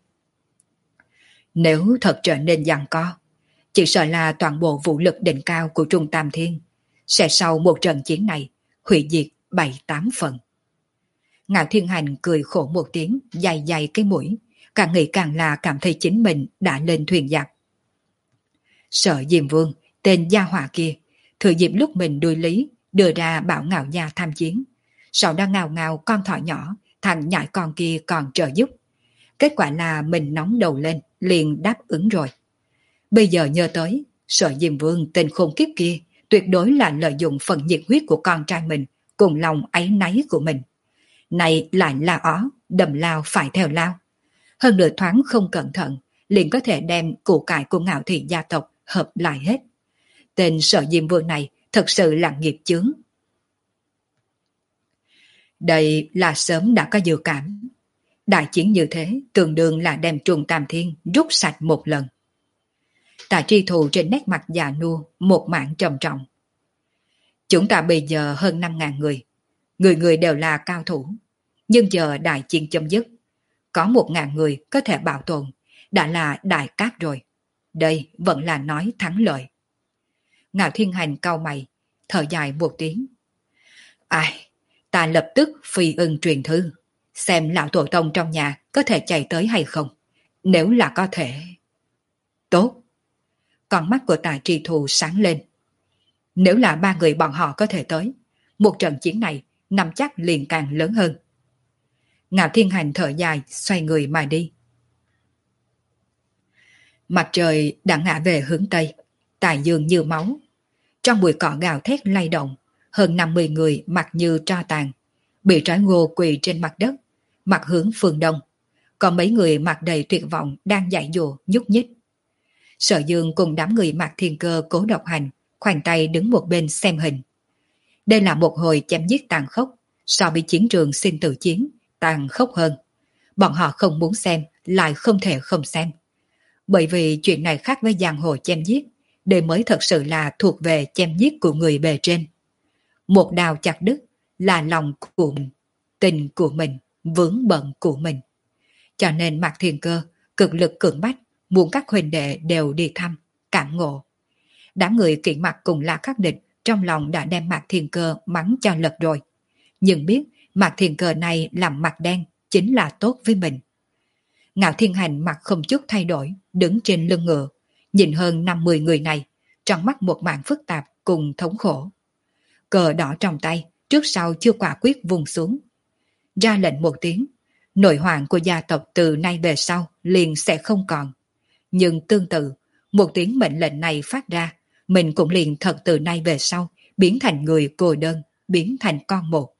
Nếu thật trở nên giằng co, chỉ sợ là toàn bộ vũ lực đỉnh cao của Trung Tam Thiên sẽ sau một trận chiến này hủy diệt bảy tám phần. Ngạo Thiên Hành cười khổ một tiếng, dài dài cái mũi, càng nghĩ càng là cảm thấy chính mình đã lên thuyền giặc. Sở Diêm Vương, tên gia hỏa kia, thừa dịp lúc mình đuôi lý, đưa ra bảo Ngạo gia tham chiến, sau đó ngào ngào con thỏ nhỏ, thằng nhãi con kia còn trợ giúp. Kết quả là mình nóng đầu lên, liền đáp ứng rồi. Bây giờ nhớ tới, Sở Diêm Vương tên khôn kiếp kia tuyệt đối là lợi dụng phần nhiệt huyết của con trai mình cùng lòng áy náy của mình. Này lại là ó, đầm lao phải theo lao. Hơn nửa thoáng không cẩn thận, liền có thể đem củ cải của Ngạo Thị gia tộc hợp lại hết. Tên Sở Diêm Vương này thật sự là nghiệp chướng. Đây là sớm đã có dự cảm. Đại chiến như thế tương đương là đem trùng tam thiên rút sạch một lần. Tạ Tri Thù trên nét mặt già nua một mảng trầm trọng. Chúng ta bây giờ hơn năm ngàn người, người người đều là cao thủ, nhưng giờ đại chiến chấm dứt, có một ngàn người có thể bảo tồn, đã là đại cát rồi. Đây vẫn là nói thắng lợi. Ngạo Thiên Hành cau mày, thở dài một tiếng. Ai, ta lập tức phi ưng truyền thư, xem lão tổ tông trong nhà có thể chạy tới hay không. Nếu là có thể... Tốt. Con mắt của Tạ Tri Thù sáng lên. Nếu là ba người bọn họ có thể tới, một trận chiến này nắm chắc liền càng lớn hơn. Ngạo Thiên Hành thở dài, xoay người mà đi. Mặt trời đã ngã về hướng Tây, tài dương như máu. Trong bụi cỏ gào thét lay động, hơn năm mươi người mặt như tro tàn, bị trói gô quỳ trên mặt đất, mặt hướng phương đông. Còn mấy người mặt đầy tuyệt vọng đang dãy dụa nhúc nhích. Sở Dương cùng đám người Mạc Thiên Cơ Cố Độc Hành khoanh tay đứng một bên xem hình. Đây là một hồi chém giết tàn khốc, so với chiến trường sinh tử chiến tàn khốc hơn. Bọn họ không muốn xem, lại không thể không xem. Bởi vì chuyện này khác với giang hồ chém giết, đây mới thật sự là thuộc về chém giết của người bề trên. Một đao chặt đứt là lòng của mình, tình của mình, vướng bận của mình. Cho nên Mạc Thiên Cơ cực lực cưỡng bách, muốn các huynh đệ đều đi thăm, cảm ngộ. Đám người kiện mặt cùng La Khắc Địch trong lòng đã đem Mạc Thiên Cơ mắng cho lật rồi. Nhưng biết Mạc Thiên Cơ này làm mặt đen chính là tốt với mình. Ngạo Thiên Hành mặt không chút thay đổi, đứng trên lưng ngựa, nhìn hơn năm mươi người này, trong mắt một mảng phức tạp cùng thống khổ. Cờ đỏ trong tay, trước sau chưa quả quyết vùng xuống. Ra lệnh một tiếng, nội hoàng của gia tộc từ nay về sau liền sẽ không còn. Nhưng tương tự, một tiếng mệnh lệnh này phát ra, mình cũng liền thật từ nay về sau, biến thành người cô đơn, biến thành con một.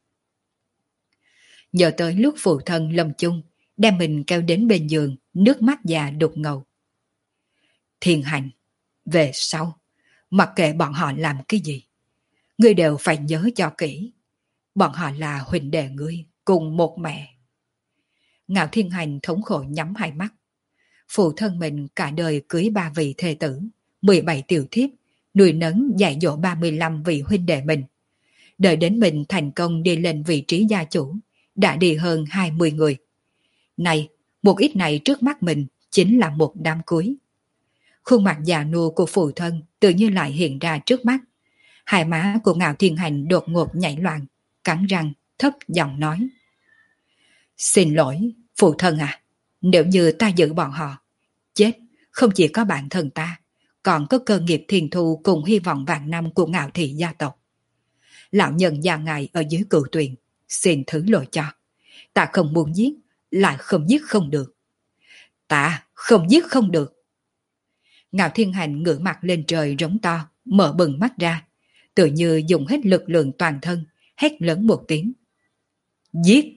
Nhớ tới lúc phụ thân lâm chung, đem mình kéo đến bên giường, nước mắt già đục ngầu. Thiên Hành, về sau, mặc kệ bọn họ làm cái gì, ngươi đều phải nhớ cho kỹ. Bọn họ là huynh đệ ngươi, cùng một mẹ. Ngạo Thiên Hành thống khổ nhắm hai mắt. Phụ thân mình cả đời cưới ba vị thê tử, mười bảy tiểu thiếp, nuôi nấng dạy dỗ ba mươi lăm vị huynh đệ mình. Đợi đến mình thành công đi lên vị trí gia chủ, đã đi hơn hai mươi người. Này, một ít này trước mắt mình chính là một đám cuối. Khuôn mặt già nua của phụ thân tự như lại hiện ra trước mắt. Hai má của Ngạo Thiên Hành đột ngột nhảy loạn, cắn răng, thấp giọng nói. Xin lỗi, phụ thân à, nếu như ta giữ bọn họ, chết không chỉ có bản thân ta, còn có cơ nghiệp thiên thu cùng hy vọng vạn năm của Ngạo Thị gia tộc. Lão nhân già ngài ở dưới cửu tuyền, xin thứ lỗi cho. Ta không muốn giết, lại không giết không được. Ta không giết không được. Ngạo Thiên Hành ngửa mặt lên trời rống to, mở bừng mắt ra, tự như dùng hết lực lượng toàn thân, hét lớn một tiếng. Giết!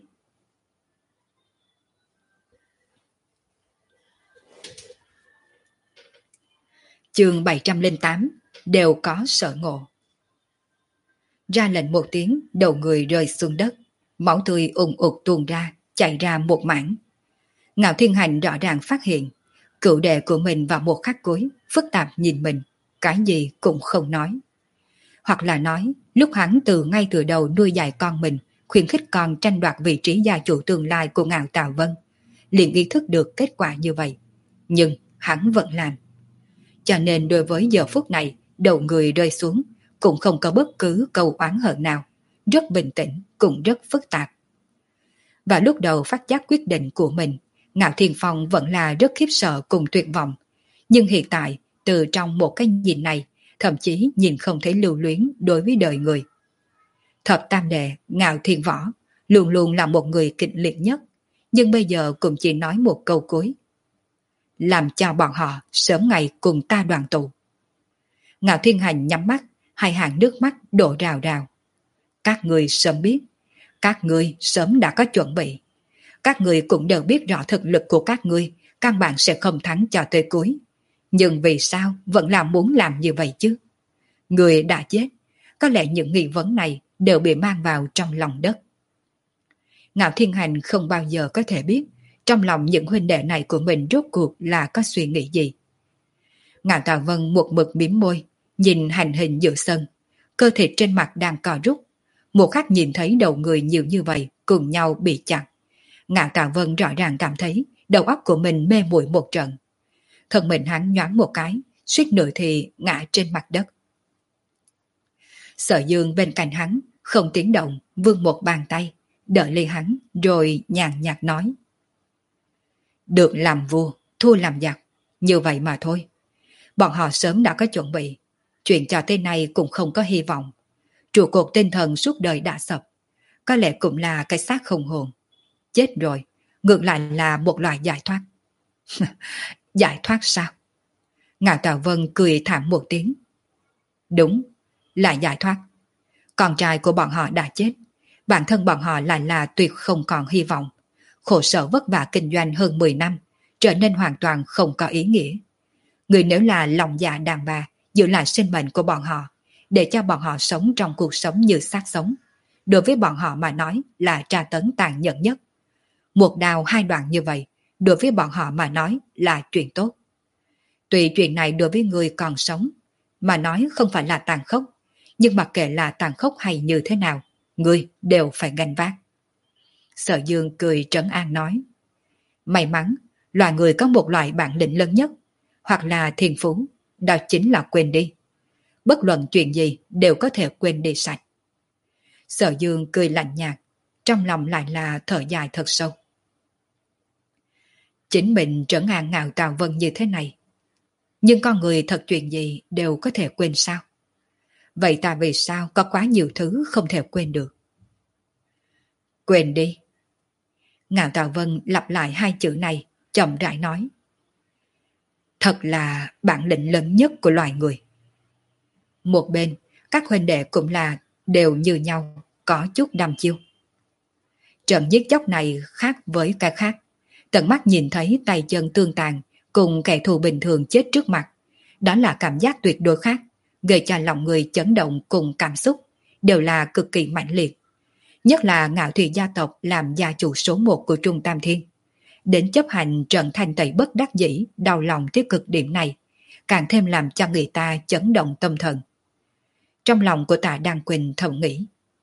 Chương bảy trăm lẻ tám, đều có sở ngộ. Ra lệnh một tiếng, đầu người rơi xuống đất, máu tươi ùn ụt tuôn ra, chảy ra một mảng. Ngạo Thiên Hành rõ ràng phát hiện, cựu đệ của mình vào một khắc cuối, phức tạp nhìn mình, cái gì cũng không nói. Hoặc là nói, lúc hắn từ ngay từ đầu nuôi dạy con mình, khuyến khích con tranh đoạt vị trí gia chủ tương lai của Ngạo Tào Vân, liền ý thức được kết quả như vậy. Nhưng hắn vẫn làm. Cho nên đối với giờ phút này, đầu người rơi xuống, cũng không có bất cứ câu oán hận nào, rất bình tĩnh, cũng rất phức tạp. Và lúc đầu phát giác quyết định của mình, Ngạo Thiên Phong vẫn là rất khiếp sợ cùng tuyệt vọng. Nhưng hiện tại, từ trong một cái nhìn này, thậm chí nhìn không thấy lưu luyến đối với đời người. Thập tam đệ Ngạo Thiên Võ luôn luôn là một người kịch liệt nhất, nhưng bây giờ cũng chỉ nói một câu cuối. Làm cho bọn họ sớm ngày cùng ta đoàn tụ. Ngạo Thiên Hành nhắm mắt, hai hàng nước mắt đổ rào rào. Các người sớm biết, các người sớm đã có chuẩn bị. Các người cũng đều biết rõ thực lực của các người, căn bản sẽ không thắng cho tới cuối. Nhưng vì sao vẫn là muốn làm như vậy chứ? Người đã chết, có lẽ những nghi vấn này đều bị mang vào trong lòng đất. Ngạo Thiên Hành không bao giờ có thể biết trong lòng những huynh đệ này của mình rốt cuộc là có suy nghĩ gì. Ngạo Tào Vân một mực mím môi, nhìn hành hình giữa sân, cơ thể trên mặt đang co rút. Một khắc nhìn thấy đầu người nhiều như vậy cùng nhau bị chặt. Ngạo Tào Vân rõ ràng cảm thấy đầu óc của mình mê muội một trận. Thân mình hắn nhoáng một cái, suýt nữa thì ngã trên mặt đất. Sở Dương bên cạnh hắn, không tiếng động, vươn một bàn tay, đỡ lấy hắn, rồi nhàn nhạt nói. Được làm vua, thua làm giặc, như vậy mà thôi. Bọn họ sớm đã có chuẩn bị, chuyện cho tới nay cũng không có hy vọng. Trụ cột tinh thần suốt đời đã sập, có lẽ cũng là cái xác không hồn. Chết rồi, ngược lại là một loại giải thoát. Giải thoát sao? Ngạo Tào Vân cười thảm một tiếng. Đúng, là giải thoát. Con trai của bọn họ đã chết, bản thân bọn họ lại là tuyệt không còn hy vọng. Khổ sở vất vả kinh doanh hơn mười năm, trở nên hoàn toàn không có ý nghĩa. Người nếu là lòng dạ đàn bà, giữ lại sinh mệnh của bọn họ, để cho bọn họ sống trong cuộc sống như xác sống, đối với bọn họ mà nói là tra tấn tàn nhẫn nhất. Một đào hai đoạn như vậy, đối với bọn họ mà nói là chuyện tốt. Tuy chuyện này đối với người còn sống, mà nói không phải là tàn khốc, nhưng mặc kệ là tàn khốc hay như thế nào, người đều phải gánh vác. Sở Dương cười trấn an nói. May mắn, loài người có một loại bản lĩnh lớn nhất, hoặc là thiên phú, đó chính là quên đi. Bất luận chuyện gì đều có thể quên đi sạch. Sở Dương cười lạnh nhạt, trong lòng lại là thở dài thật sâu. Chính mình trấn an Ngạo Tào Vân như thế này, nhưng con người thật chuyện gì đều có thể quên sao? Vậy ta vì sao có quá nhiều thứ không thể quên được? Quên đi. Ngạo Tào Vân lặp lại hai chữ này, chậm rãi nói. Thật là bản lĩnh lớn nhất của loài người. Một bên, các huynh đệ cũng là đều như nhau, có chút đăm chiêu. Trận giết chóc này khác với cái khác. Tận mắt nhìn thấy tay chân tương tàn cùng kẻ thù bình thường chết trước mặt. Đó là cảm giác tuyệt đối khác, gây cho lòng người chấn động cùng cảm xúc, đều là cực kỳ mãnh liệt. Nhất là Ngạo Thủy gia tộc làm gia chủ số một của Trung Tam Thiên. Đến chấp hành trận thanh tẩy bất đắc dĩ, đau lòng tới cực điểm này, càng thêm làm cho người ta chấn động tâm thần. Trong lòng của Tạ Đăng Quỳnh thầm nghĩ.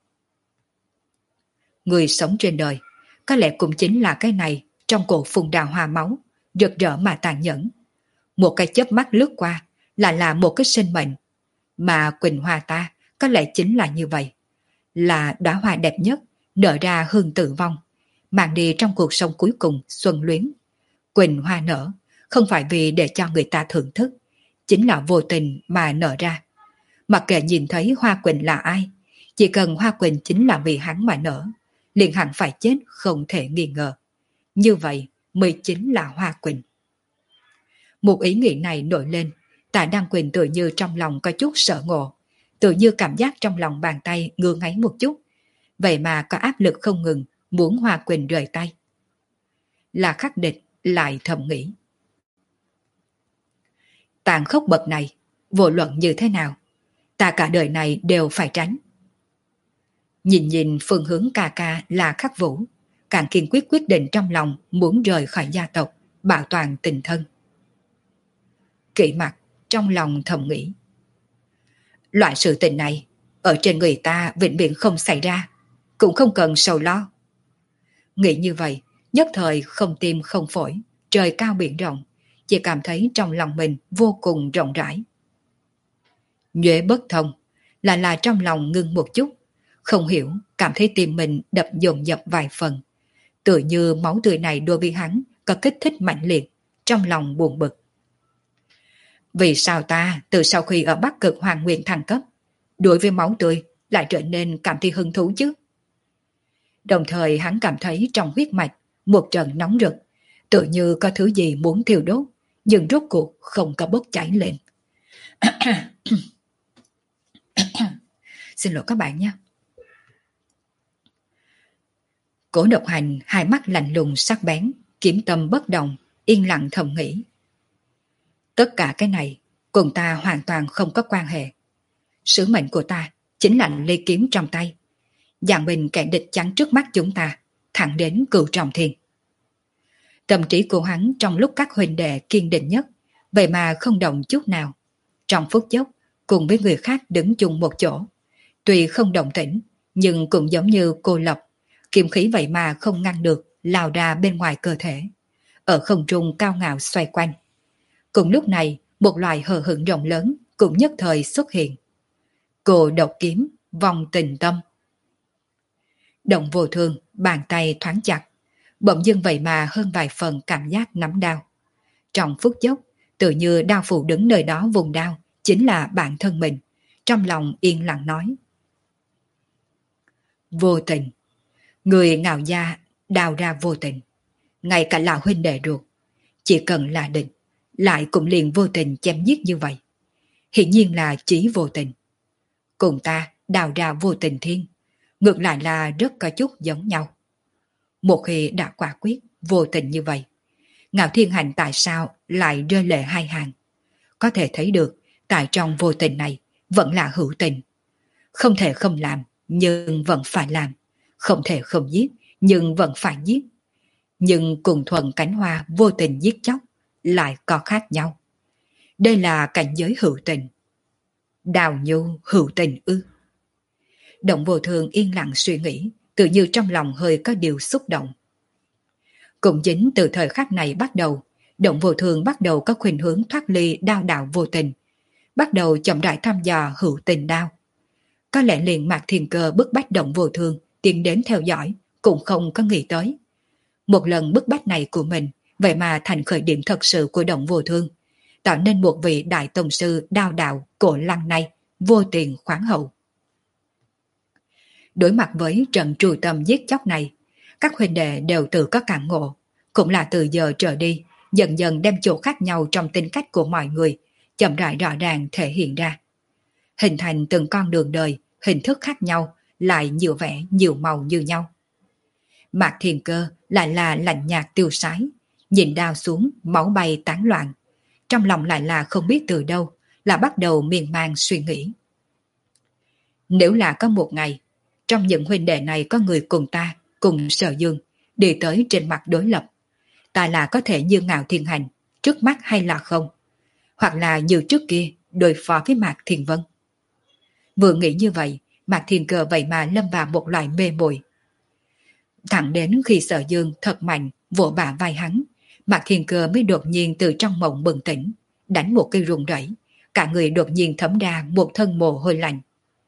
Người sống trên đời, có lẽ cũng chính là cái này, trong cổ phùng đào hoa máu, rực rỡ mà tàn nhẫn. Một cái chớp mắt lướt qua, là là một cái sinh mệnh. Mà Quỳnh Hoa ta, có lẽ chính là như vậy. Là đóa hoa đẹp nhất, nở ra hương tử vong, mang đi trong cuộc sống cuối cùng xuân luyến. Quỳnh hoa nở, không phải vì để cho người ta thưởng thức, chính là vô tình mà nở ra. Mặc kệ nhìn thấy hoa quỳnh là ai, chỉ cần hoa quỳnh chính là vì hắn mà nở, liền hẳn phải chết không thể nghi ngờ. Như vậy mới chính là hoa quỳnh. Một ý nghĩ này nổi lên, Tạ Đăng Quỳnh tự như trong lòng có chút sợ ngộ, tự như cảm giác trong lòng bàn tay ngứa ngáy một chút, vậy mà có áp lực không ngừng, muốn hoa quỳnh rời tay. Là khắc địch lại thầm nghĩ. Tàn khốc bậc này, vô luận như thế nào, ta cả đời này đều phải tránh. Nhìn nhìn phương hướng ca ca là Khắc Vũ, càng kiên quyết quyết định trong lòng muốn rời khỏi gia tộc, bảo toàn tình thân. Kỵ mặt trong lòng thầm nghĩ. Loại sự tình này, ở trên người ta vĩnh viễn không xảy ra, cũng không cần sầu lo. Nghĩ như vậy, nhất thời không tim không phổi, trời cao biển rộng, chỉ cảm thấy trong lòng mình vô cùng rộng rãi. Nhuế bất thông, là là trong lòng ngưng một chút, không hiểu, cảm thấy tim mình đập dồn dập vài phần. Tựa như máu tươi này đối với hắn có kích thích mạnh liệt, trong lòng buồn bực. Vì sao ta từ sau khi ở Bắc Cực Hoàng Nguyên thăng cấp, đối với máu tươi lại trở nên cảm thấy hứng thú chứ? Đồng thời hắn cảm thấy trong huyết mạch một trận nóng rực, tự như có thứ gì muốn thiêu đốt, nhưng rốt cuộc không có bốc cháy lên. Xin lỗi các bạn nhé. Cổ Độc Hành hai mắt lạnh lùng sắc bén, kiếm tâm bất động, yên lặng thầm nghĩ. Tất cả cái này cùng ta hoàn toàn không có quan hệ. Sứ mệnh của ta chính là ly kiếm trong tay, dàn bình kẻ địch chắn trước mắt chúng ta, thẳng đến cửu trọng thiên. Tâm trí của hắn trong lúc các huynh đệ kiên định nhất, vậy mà không động chút nào. Trong phút chốc, cùng với người khác đứng chung một chỗ. Tuy không động tĩnh, nhưng cũng giống như cô lập, kiếm khí vậy mà không ngăn được, lao ra bên ngoài cơ thể. Ở không trung cao ngạo xoay quanh. Cùng lúc này, một loài hờ hững rộng lớn cũng nhất thời xuất hiện. Cô độc kiếm, vòng tình tâm. Động Vô Thương, bàn tay thoáng chặt. Bỗng dưng vậy mà hơn vài phần cảm giác nắm đau. Trong phút chốc, tự như đao phụ đứng nơi đó vùng đao, chính là bản thân mình. Trong lòng yên lặng nói. Vô tình. Người ngạo gia đào ra vô tình. Ngay cả lão huynh đệ ruột, chỉ cần là định, lại cũng liền vô tình chém giết như vậy. Hiển nhiên là chí vô tình. Cùng ta đào ra vô tình thiên, ngược lại là rất có chút giống nhau. Một khi đã quả quyết vô tình như vậy, Ngạo Thiên Hành tại sao lại rơi lệ hai hàng? Có thể thấy được, tại trong vô tình này vẫn là hữu tình. Không thể không làm, nhưng vẫn phải làm. Không thể không giết, nhưng vẫn phải giết. Nhưng cùng thuần cánh hoa vô tình giết chóc lại có khác nhau. Đây là cảnh giới hữu tình. Đào nhu hữu tình ư? Động Vô Thương yên lặng suy nghĩ, tự như trong lòng hơi có điều xúc động. Cũng chính từ thời khắc này bắt đầu, Động Vô Thương bắt đầu có khuynh hướng thoát ly đao đạo vô tình, bắt đầu chậm rãi thăm dò hữu tình đao. Có lẽ liền Mạc Thiên Cơ bức bách Động Vô Thương tiến đến theo dõi, cũng không có nghĩ tới. Một lần bức bách này của mình, vậy mà thành khởi điểm thật sự của Động Vô Thương, tạo nên một vị đại tông sư đao đạo cổ lăng này, vô tiền khoáng hậu. Đối mặt với trận trùi tâm giết chóc này, các huynh đệ đều tự có cảm ngộ, cũng là từ giờ trở đi, dần dần đem chỗ khác nhau trong tính cách của mọi người, chậm rãi rõ ràng thể hiện ra. Hình thành từng con đường đời, hình thức khác nhau, lại nhiều vẻ nhiều màu như nhau. Mạc Thiên Cơ lại là lạnh nhạt tiêu sái, nhìn đao xuống, máu bay tán loạn. Trong lòng lại là không biết từ đâu, là bắt đầu miên man suy nghĩ. Nếu là có một ngày, trong những huynh đệ này có người cùng ta, cùng Sở Dương, đi tới trên mặt đối lập, ta là có thể như Ngạo Thiên Hành, trước mắt hay là không? Hoặc là như trước kia, đối phó với Mạc Thiên Vân. Vừa nghĩ như vậy, Mạc Thiên Cơ vậy mà lâm vào một loại mê muội. Thẳng đến khi Sở Dương thật mạnh vỗ bả vai hắn, Mạc Thiên Cơ mới đột nhiên từ trong mộng bừng tỉnh, đánh một cây rung rẩy, cả người đột nhiên thấm ra một thân mồ hôi lạnh.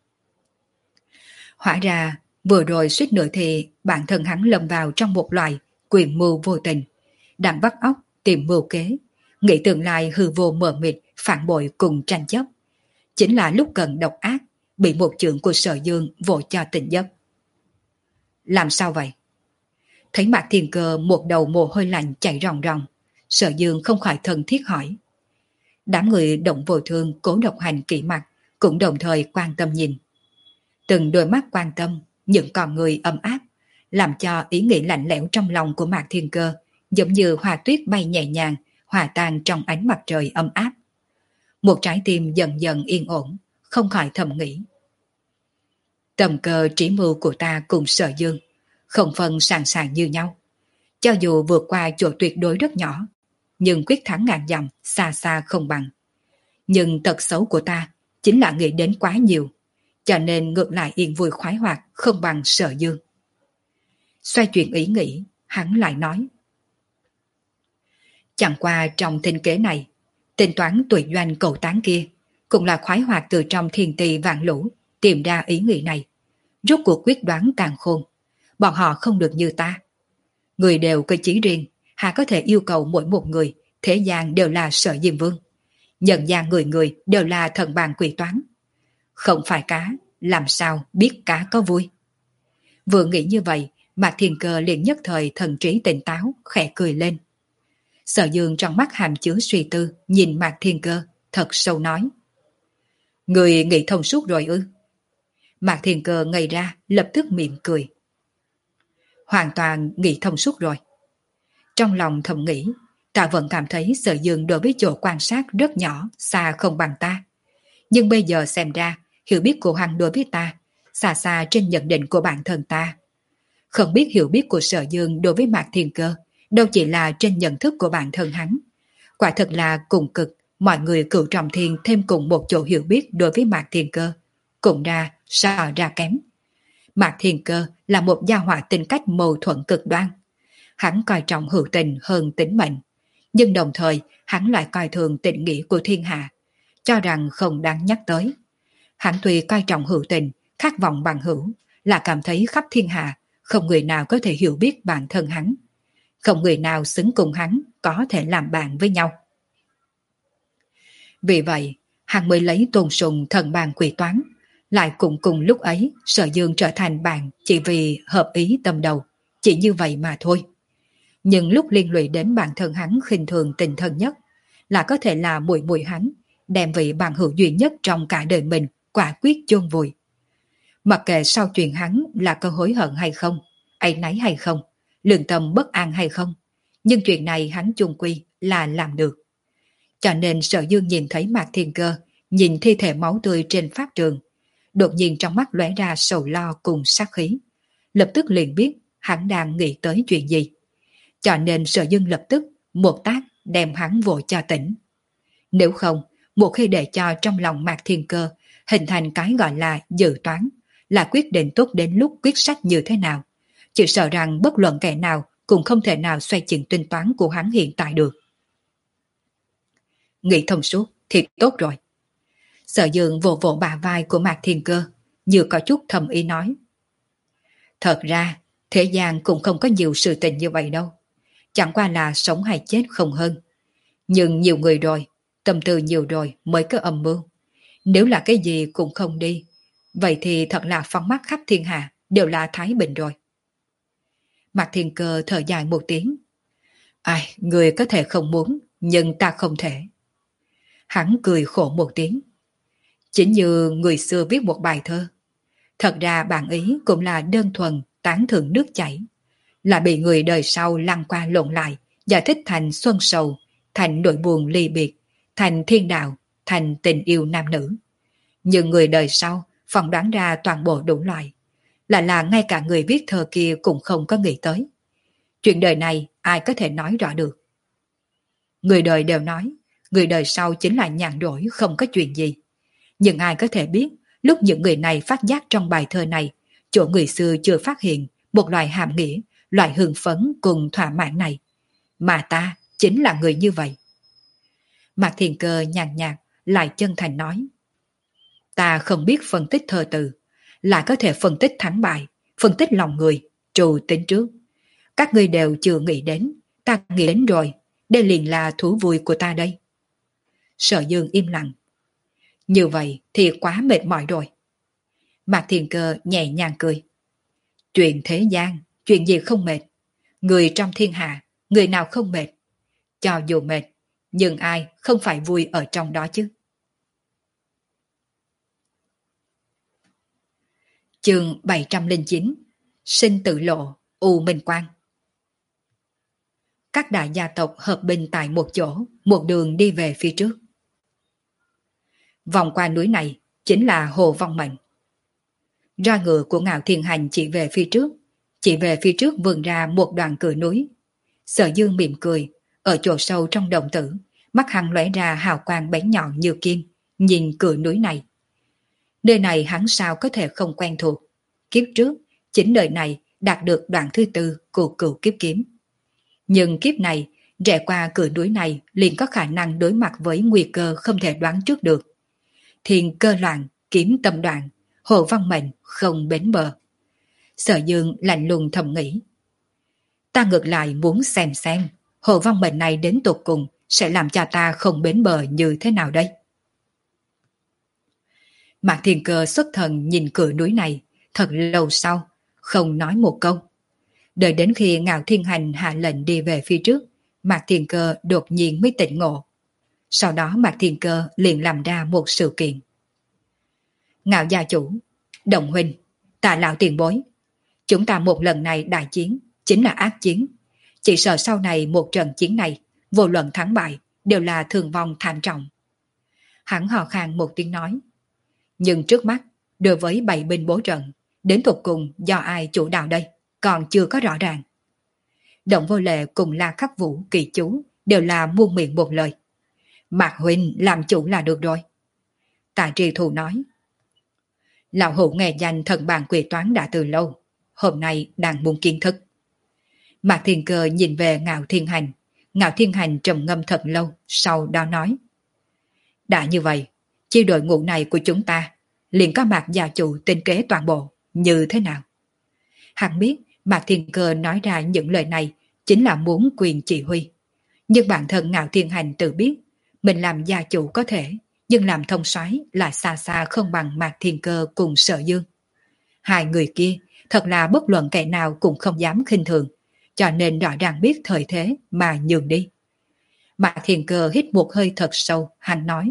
Hóa ra, vừa rồi suýt nữa thì bản thân hắn lâm vào trong một loại quyền mưu vô tình, đang bắt óc tìm mưu kế, nghĩ tương lai hư vô mờ mịt, phản bội cùng tranh chấp. Chính là lúc cần độc ác, bị một chưởng của Sở Dương vỗ cho tỉnh giấc. Làm sao vậy? Thấy Mạc Thiên Cơ một đầu mồ hôi lạnh chảy ròng ròng, Sở Dương không khỏi thân thiết hỏi. Đám người Động Vô Thương Cố Độc Hành kỹ mặt cũng đồng thời quan tâm nhìn. Từng đôi mắt quan tâm, những con người ấm áp, làm cho ý nghĩ lạnh lẽo trong lòng của Mạc Thiên Cơ giống như hoa tuyết bay nhẹ nhàng, hòa tan trong ánh mặt trời ấm áp. Một trái tim dần dần yên ổn, không khỏi thầm nghĩ. Tầm cơ trí mưu của ta cùng Sở Dương, không phân sàng sàng như nhau. Cho dù vượt qua chỗ tuyệt đối rất nhỏ, nhưng quyết thắng ngàn dặm xa xa không bằng. Nhưng tật xấu của ta chính là nghĩ đến quá nhiều, cho nên ngược lại yên vui khoái hoạt không bằng Sở Dương. Xoay chuyển ý nghĩ, hắn lại nói. Chẳng qua trong thinh kế này, tính toán tuổi doanh cầu tán kia, cũng là khoái hoạt từ trong thiên tì vạn lũ, tìm ra ý nghĩ này. Rốt cuộc quyết đoán càng khôn, bọn họ không được như ta. Người đều có chí riêng, hà có thể yêu cầu mỗi một người, thế gian đều là Sở Diêm Vương. Nhân gian người người đều là thần bàn quỷ toán. Không phải cá, làm sao biết cá có vui. Vừa nghĩ như vậy, Mạc Thiên Cơ liền nhất thời thần trí tỉnh táo, khẽ cười lên. Sở Dương trong mắt hàm chứa suy tư, nhìn Mạc Thiên Cơ, thật sâu nói. Người nghĩ thông suốt rồi ư? Mạc Thiên Cơ ngây ra, lập tức mỉm cười. Hoàn toàn nghĩ thông suốt rồi. Trong lòng thầm nghĩ, ta vẫn cảm thấy Sở Dương đối với chỗ quan sát rất nhỏ, xa không bằng ta. Nhưng bây giờ xem ra, hiểu biết của hắn đối với ta, xa xa trên nhận định của bản thân ta. Không biết hiểu biết của Sở Dương đối với Mạc Thiên Cơ, đâu chỉ là trên nhận thức của bản thân hắn. Quả thật là cùng cực, mọi người cửu trọng thiên thêm cùng một chỗ hiểu biết đối với Mạc Thiên Cơ. Cũng ra, so ra kém. Mạc Thiên Cơ là một gia hỏa tính cách mâu thuẫn cực đoan. Hắn coi trọng hữu tình hơn tính mệnh. Nhưng đồng thời, hắn lại coi thường tình nghĩa của thiên hạ, cho rằng không đáng nhắc tới. Hắn tuy coi trọng hữu tình, khát vọng bằng hữu, là cảm thấy khắp thiên hạ, không người nào có thể hiểu biết bản thân hắn. Không người nào xứng cùng hắn có thể làm bạn với nhau. Vì vậy, hắn mới lấy tôn sùng thần bàn quỷ toán, lại cũng cùng lúc ấy Sở Dương trở thành bạn chỉ vì hợp ý tâm đầu, chỉ như vậy mà thôi. Nhưng lúc liên lụy đến bản thân hắn khinh thường tình thân nhất, là có thể là muội muội hắn, đem vị bằng hữu duy nhất trong cả đời mình quả quyết chôn vùi. Mặc kệ sau chuyện hắn là có hối hận hay không, áy náy hay không, lương tâm bất an hay không, nhưng chuyện này hắn chung quy là làm được. Cho nên Sở Dương nhìn thấy Mạc Thiên Cơ, nhìn thi thể máu tươi trên pháp trường, đột nhiên trong mắt lóe ra sầu lo cùng sát khí. Lập tức liền biết hắn đang nghĩ tới chuyện gì. Cho nên Sở Dương lập tức một tác đem hắn vội cho tỉnh. Nếu không, một khi để cho trong lòng Mạc Thiên Cơ hình thành cái gọi là dự toán, là quyết định tốt đến lúc quyết sách như thế nào, chỉ sợ rằng bất luận kẻ nào cũng không thể nào xoay chuyển tính toán của hắn hiện tại được. Nghĩ thông suốt thì tốt rồi. Sở Dương vỗ vỗ bả vai của Mạc Thiên Cơ, như có chút thầm ý nói. Thật ra, thế gian cũng không có nhiều sự tình như vậy đâu. Chẳng qua là sống hay chết không hơn. Nhưng nhiều người rồi, tâm tư nhiều rồi mới có âm mưu. Nếu là cái gì cũng không đi, vậy thì thật là phóng mắt khắp thiên hạ đều là Thái Bình rồi. Mạc Thiên Cơ thở dài một tiếng. Ai, người có thể không muốn, nhưng ta không thể. Hắn cười khổ một tiếng. Chính như người xưa viết một bài thơ. Thật ra bản ý cũng là đơn thuần tán thưởng nước chảy, là bị người đời sau lăn qua lộn lại, giải thích thành xuân sầu, thành nỗi buồn ly biệt, thành thiên đạo, thành tình yêu nam nữ. Nhưng người đời sau phỏng đoán ra toàn bộ đủ loại, lại là ngay cả người viết thơ kia cũng không có nghĩ tới. Chuyện đời này ai có thể nói rõ được. Người đời đều nói, người đời sau chính là nhàn rỗi không có chuyện gì. Nhưng ai có thể biết, lúc những người này phát giác trong bài thơ này, chỗ người xưa chưa phát hiện một loại hàm nghĩa, loại hưng phấn cùng thỏa mãn này. Mà ta chính là người như vậy. Mạc Thiên Cơ nhàn nhạt, lại chân thành nói. Ta không biết phân tích thơ từ, lại có thể phân tích thắng bại, phân tích lòng người, trù tính trước. Các ngươi đều chưa nghĩ đến, ta nghĩ đến rồi, đây liền là thú vui của ta đây. Sở Dương im lặng. Như vậy thì quá mệt mỏi rồi. Mạc Thiên Cơ nhẹ nhàng cười. Chuyện thế gian, chuyện gì không mệt. Người trong thiên hạ, người nào không mệt. Cho dù mệt, nhưng ai không phải vui ở trong đó chứ. Chương bảy trăm lẻ chín. Sinh tử lộ, U Minh Quang. Các đại gia tộc hợp binh tại một chỗ, một đường đi về phía trước. Vòng qua núi này chính là Hồ Vong Mệnh. Ra ngựa của Ngạo Thiên Hành chỉ về phía trước, chỉ về phía trước vươn ra một đoạn cửa núi. Sở Dương mỉm cười, ở chỗ sâu trong đồng tử, mắt hắn lóe ra hào quang bén nhọn như kim, nhìn cửa núi này. Nơi này hắn sao có thể không quen thuộc. Kiếp trước, chính đời này đạt được đoạn thứ tư của cửu kiếp kiếm. Nhưng kiếp này, rẽ qua cửa núi này liền có khả năng đối mặt với nguy cơ không thể đoán trước được. Thiên cơ loạn, kiếm tâm đoạn, Hồ Văn Mệnh không bến bờ. Sở Dương lạnh lùng thầm nghĩ. Ta ngược lại muốn xem xem, Hồ Văn Mệnh này đến tột cùng sẽ làm cho ta không bến bờ như thế nào đây? Mạc Thiên Cơ xuất thần nhìn cửa núi này, thật lâu sau, không nói một câu. Đợi đến khi Ngạo Thiên Hành hạ lệnh đi về phía trước, Mạc Thiên Cơ đột nhiên mới tỉnh ngộ. Sau đó Mạc Thiên Cơ liền làm ra một sự kiện. Ngạo gia chủ, Đồng huynh, Tạ lão tiền bối, chúng ta một lần này đại chiến, chính là ác chiến. Chỉ sợ sau này một trận chiến này, vô luận thắng bại, đều là thương vong thảm trọng. Hắn hò khan một tiếng nói. Nhưng trước mắt, đối với bảy binh bố trận, đến thuộc cùng do ai chủ đạo đây, còn chưa có rõ ràng. Động Vô Lệ cùng La Khắc Vũ, Kỳ Chú đều là muôn miệng một lời. Mạc huynh làm chủ là được rồi. Tạ Tri Thù nói. Lão hữu nghe danh thần bàn quỷ toán đã từ lâu, hôm nay đang muốn kiến thức. Mạc Thiên Cơ nhìn về Ngạo Thiên Hành, Ngạo Thiên Hành trầm ngâm thật lâu, sau đó nói. Đã như vậy, chi đội ngũ này của chúng ta, liền có Mạc gia chủ tinh kế toàn bộ, như thế nào? Hắn biết Mạc Thiên Cơ nói ra những lời này chính là muốn quyền chỉ huy. Nhưng bản thân Ngạo Thiên Hành tự biết, mình làm gia chủ có thể, nhưng làm thông soái là xa xa không bằng Mạc Thiên Cơ cùng Sở Dương. Hai người kia thật là bất luận kẻ nào cũng không dám khinh thường, cho nên rõ ràng biết thời thế mà nhường đi. Mạc Thiên Cơ hít một hơi thật sâu, hắn nói.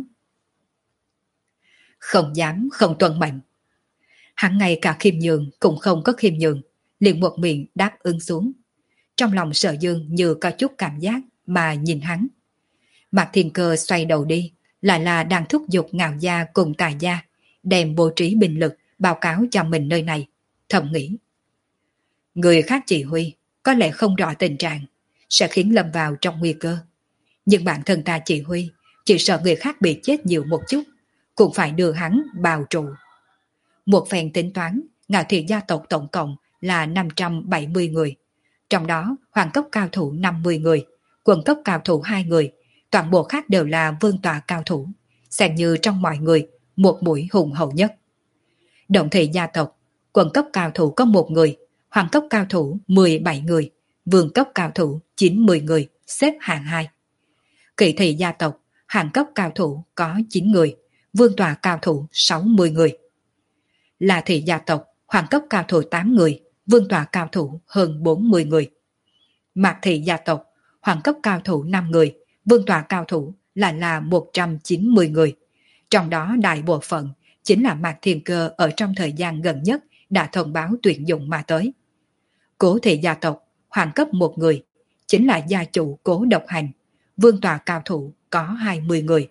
Không dám không tuân mệnh. Hắn ngay cả khiêm nhường cũng không có khiêm nhường, liền một miệng đáp ứng xuống. Trong lòng Sở Dương như có chút cảm giác mà nhìn hắn. Mạc Thiên Cơ xoay đầu đi, lại là đang thúc giục Ngạo gia cùng Tài gia, đem bố trí binh lực báo cáo cho mình nơi này, thầm nghĩ. Người khác chỉ huy, có lẽ không rõ tình trạng, sẽ khiến lâm vào trong nguy cơ. Nhưng bản thân ta chỉ huy, chỉ sợ người khác bị chết nhiều một chút, cũng phải đưa hắn bào trụ. Một phen tính toán, Ngạo thị gia tộc tổng cộng là năm trăm bảy mươi người, trong đó hoàng cấp cao thủ năm mươi người, quận cấp cao thủ hai người, toàn bộ khác đều là vương tọa cao thủ, xem như trong mọi người một mũi hùng hậu nhất. Động thị gia tộc, quận cấp cao thủ có một người, hoàng cấp cao thủ mười bảy người, vương cấp cao thủ chín mươi người, xếp hạng hai. Kỵ thị gia tộc, hoàng cấp cao thủ có chín người, vương tọa cao thủ sáu mươi người. La thị gia tộc, hoàng cấp cao thủ tám người, vương tọa cao thủ hơn bốn mươi người. Mạc thị gia tộc, hoàng cấp cao thủ năm người, vương tọa cao thủ là là một trăm chín mươi người. Trong đó đại bộ phận chính là Mạc Thiên Cơ ở trong thời gian gần nhất đã thông báo tuyển dụng mà tới. Cố thị gia tộc, hoàng cấp một người, chính là gia chủ Cố Độc Hành, vương tọa cao thủ có hai mươi người.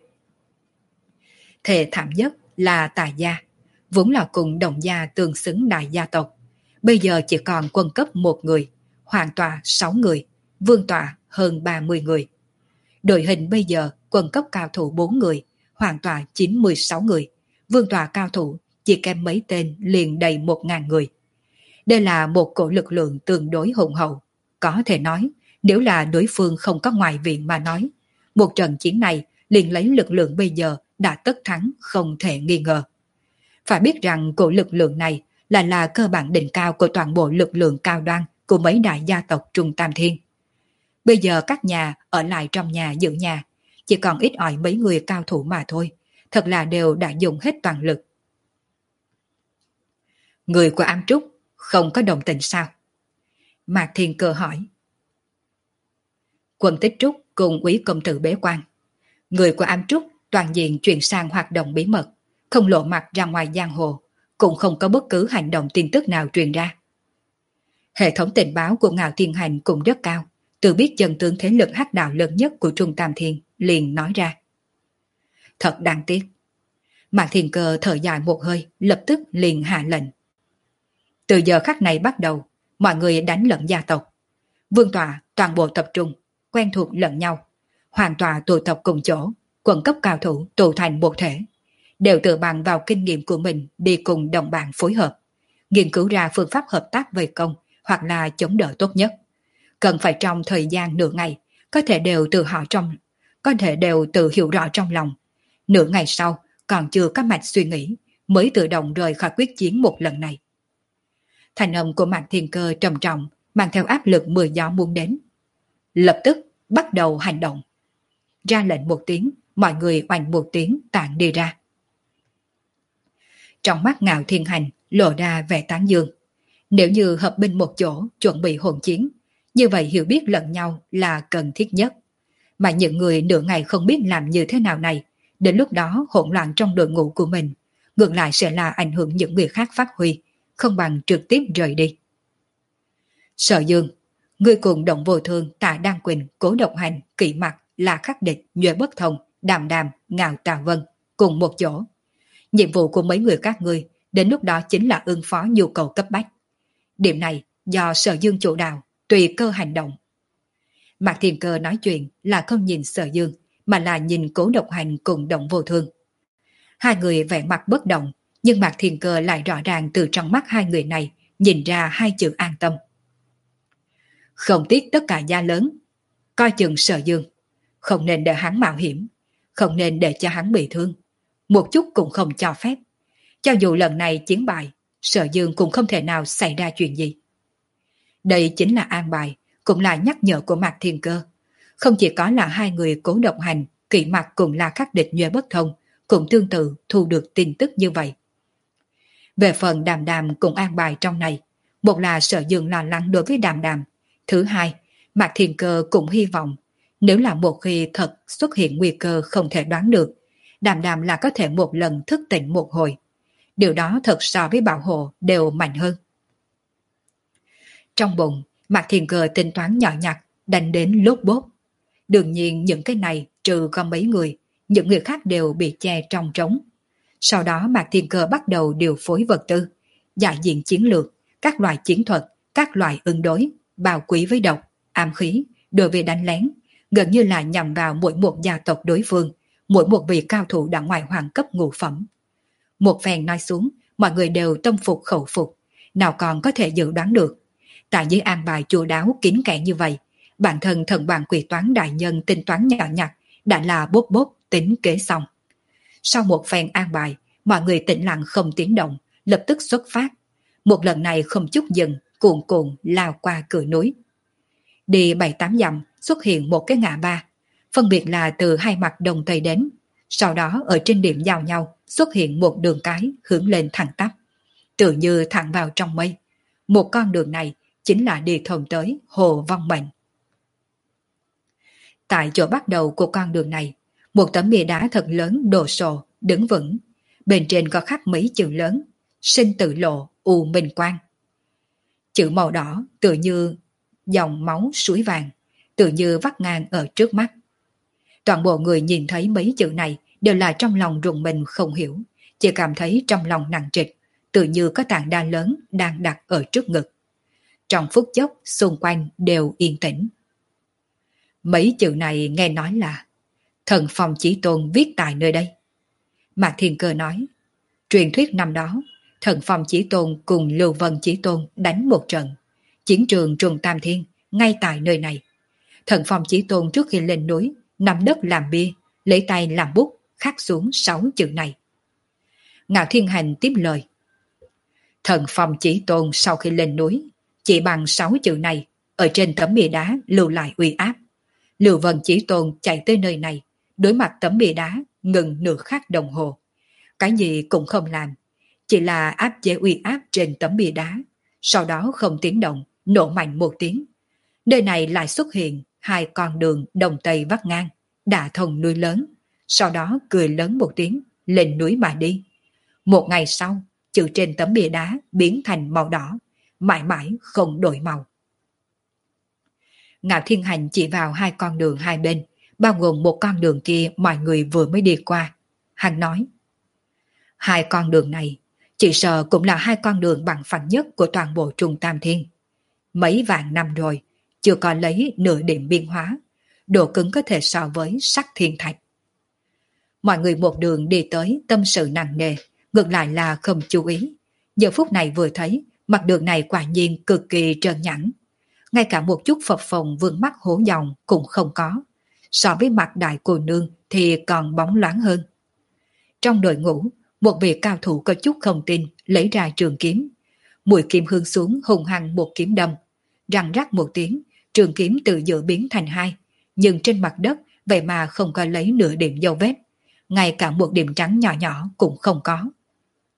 Thề thảm nhất là Tài gia, vốn là cùng Đồng gia tương xứng đại gia tộc, bây giờ chỉ còn quân cấp một người, hoàng tọa sáu người, vương tọa hơn ba mươi người. Đội hình bây giờ quân cấp cao thủ bốn người, hoàng tọa chín mươi sáu người, vương tọa cao thủ chỉ kém mấy tên liền đầy một ngàn người. Đây là một cổ lực lượng tương đối hùng hậu. Có thể nói, nếu là đối phương không có ngoại viện mà nói, một trận chiến này liền lấy lực lượng bây giờ đã tất thắng không thể nghi ngờ. Phải biết rằng cổ lực lượng này là là cơ bản đỉnh cao của toàn bộ lực lượng cao đoan của mấy đại gia tộc Trung Tam Thiên. Bây giờ các nhà ở lại trong nhà giữ nhà, chỉ còn ít ỏi mấy người cao thủ mà thôi, thật là đều đã dùng hết toàn lực. Người của Ám Trúc không có đồng tình sao? Mạc Thiên Cơ hỏi. Quân Tích Trúc cùng Úy công tử bế quan. Người của Ám Trúc toàn diện chuyển sang hoạt động bí mật, không lộ mặt ra ngoài giang hồ, cũng không có bất cứ hành động tin tức nào truyền ra. Hệ thống tình báo của Ngạo Thiên Hành cũng rất cao, tự biết chân tướng thế lực hắc đạo lớn nhất của Trung Tam Thiên, liền nói ra. Thật đáng tiếc. Mạc Thiên Cơ thở dài một hơi, lập tức liền hạ lệnh. Từ giờ khắc này bắt đầu, mọi người đánh lẫn gia tộc. Vương tọa toàn bộ tập trung, quen thuộc lẫn nhau. Hoàng tọa tụ tập cùng chỗ, quận cấp cao thủ tụ thành một thể. Đều tự bằng vào kinh nghiệm của mình đi cùng đồng bạn phối hợp, nghiên cứu ra phương pháp hợp tác vây công hoặc là chống đỡ tốt nhất. Cần phải trong thời gian nửa ngày, có thể đều tự họ trong, có thể đều tự hiểu rõ trong lòng. Nửa ngày sau, còn chưa có mạch suy nghĩ, mới tự động rời khỏi quyết chiến một lần này. Thành âm của Mạc Thiên Cơ trầm trọng, mang theo áp lực mưa gió muốn đến. Lập tức bắt đầu hành động. Ra lệnh một tiếng, mọi người oanh một tiếng tản đi ra. Trong mắt Ngạo Thiên Hành lộ ra vẻ tán dương. Nếu như hợp binh một chỗ chuẩn bị hỗn chiến, như vậy hiểu biết lẫn nhau là cần thiết nhất. Mà những người nửa ngày không biết làm như thế nào này, đến lúc đó hỗn loạn trong đội ngũ của mình, ngược lại sẽ là ảnh hưởng những người khác phát huy, không bằng trực tiếp rời đi. Sở Dương, người cùng Động Vô Thương, Tạ Đăng Quỳnh, Cố Độc Hành, Kỵ Mặc, là khắc địch, Nhuệ Bất Thông, Đàm Đàm, Ngạo Tà Vân, cùng một chỗ. Nhiệm vụ của mấy người các ngươi đến lúc đó chính là ứng phó nhu cầu cấp bách. Điểm này do Sở Dương chủ đạo, tùy cơ hành động. Mạc Thiên Cơ nói chuyện là không nhìn Sở Dương, mà là nhìn Cố Độc Hành cùng Động Vô Thương. Hai người vẻ mặt bất động, nhưng Mạc Thiên Cơ lại rõ ràng từ trong mắt hai người này nhìn ra hai chữ an tâm. Không tiếc tất cả giá lớn, coi chừng Sở Dương, không nên để hắn mạo hiểm, không nên để cho hắn bị thương, một chút cũng không cho phép. Cho dù lần này chiến bại, Sở Dương cũng không thể nào xảy ra chuyện gì. Đây chính là an bài, cũng là nhắc nhở của Mạc Thiên Cơ. Không chỉ có là hai người Cố Độc Hành, Kỵ Mặc cùng là khắc địch Nhuệ Bất Thông, cũng tương tự thu được tin tức như vậy. Về phần Đàm Đàm cũng an bài trong này, một là Sở Dương lo lắng đối với Đàm Đàm, thứ hai, Mạc Thiên Cơ cũng hy vọng nếu là một khi thật xuất hiện nguy cơ không thể đoán được, Đàm Đàm là có thể một lần thức tỉnh một hồi. Điều đó thật so với bảo hộ đều mạnh hơn. Trong bụng, Mạc Thiên Cơ tính toán nhỏ nhặt, đánh đến lốt bốt. Đương nhiên những cái này trừ có mấy người, những người khác đều bị che trong trống. Sau đó Mạc Thiên Cơ bắt đầu điều phối vật tư, đại diện chiến lược, các loại chiến thuật, các loại ứng đối, bào quý với độc, ám khí, đối với đánh lén, gần như là nhằm vào mỗi một gia tộc đối phương, mỗi một vị cao thủ đã ngoài hoàng cấp ngũ phẩm. Một phen nói xuống, mọi người đều tâm phục khẩu phục, nào còn có thể dự đoán được. Tại dưới an bài chu đáo kín kẽ như vậy, bản thân thần bàn quỷ toán đại nhân tính toán nhỏ nhặt đã là bốp bốp tính kế xong. Sau một phen an bài, mọi người tĩnh lặng không tiếng động, lập tức xuất phát. Một lần này không chút dừng, cuồn cuộn lao qua cửa núi. Đi bảy tám dặm xuất hiện một cái ngã ba, phân biệt là từ hai mặt đông tây đến. Sau đó ở trên điểm giao nhau xuất hiện một đường cái hướng lên thẳng tắp, tự như thẳng vào trong mây. Một con đường này chính là đi thông tới Hồ Vong Mệnh. Tại chỗ bắt đầu của con đường này, một tấm bia đá thật lớn đồ sộ đứng vững, bên trên có khắc mấy chữ lớn: Sinh Tử Lộ, U Minh Quang. Chữ màu đỏ tự như dòng máu suối vàng, tự như vắt ngang ở trước mắt. Toàn bộ người nhìn thấy mấy chữ này đều là trong lòng rùng mình không hiểu, chỉ cảm thấy trong lòng nặng trịch, tự như có tảng đá lớn đang đặt ở trước ngực. Trong phút chốc xung quanh đều yên tĩnh. Mấy chữ này nghe nói là Thần Phong Chí Tôn viết tại nơi đây. Mạc Thiên Cơ nói, truyền thuyết năm đó, Thần Phong Chí Tôn cùng Lưu Vân Chí Tôn đánh một trận, chiến trường Trùng Tam Thiên ngay tại nơi này. Thần Phong Chí Tôn trước khi lên núi nắm đất làm bia, lấy tay làm bút khắc xuống sáu chữ này. Ngạo Thiên Hành tiếp lời, Thần Phong Chí Tôn sau khi lên núi chỉ bằng sáu chữ này ở trên tấm bia đá lưu lại uy áp. Lưu Vân Chí Tôn chạy tới nơi này, đối mặt tấm bia đá ngừng nửa khắc đồng hồ, cái gì cũng không làm, chỉ là áp chế uy áp trên tấm bia đá. Sau đó không tiếng động, nổ mạnh một tiếng, nơi này lại xuất hiện hai con đường đông tây vắt ngang, đả thông núi lớn. Sau đó cười lớn một tiếng, lên núi mà đi. Một ngày sau, chữ trên tấm bia đá biến thành màu đỏ, mãi mãi không đổi màu. Ngạo Thiên Hành chỉ vào hai con đường hai bên, bao gồm một con đường kia mọi người vừa mới đi qua. Hắn nói, hai con đường này chỉ sợ cũng là hai con đường bằng phẳng nhất của toàn bộ Trung Tam Thiên. Mấy vạn năm rồi, chưa có lấy nửa điểm biên hóa, độ cứng có thể so với sắt thiên thạch. Mọi người một đường đi tới tâm sự nặng nề, ngược lại là không chú ý. Giờ phút này vừa thấy, mặt đường này quả nhiên cực kỳ trơn nhẵn. Ngay cả một chút phập phồng vương mắc hố dòng cũng không có. So với mặt đại cô nương thì còn bóng loáng hơn. Trong đội ngũ, một vị cao thủ có chút không tin lấy ra trường kiếm. Mũi kiếm hướng xuống hùng hăng một kiếm đâm. Răng rắc một tiếng, trường kiếm từ giữa biến thành hai. Nhưng trên mặt đất vậy mà không có lấy nửa điểm dấu vết. Ngay cả một điểm trắng nhỏ nhỏ cũng không có.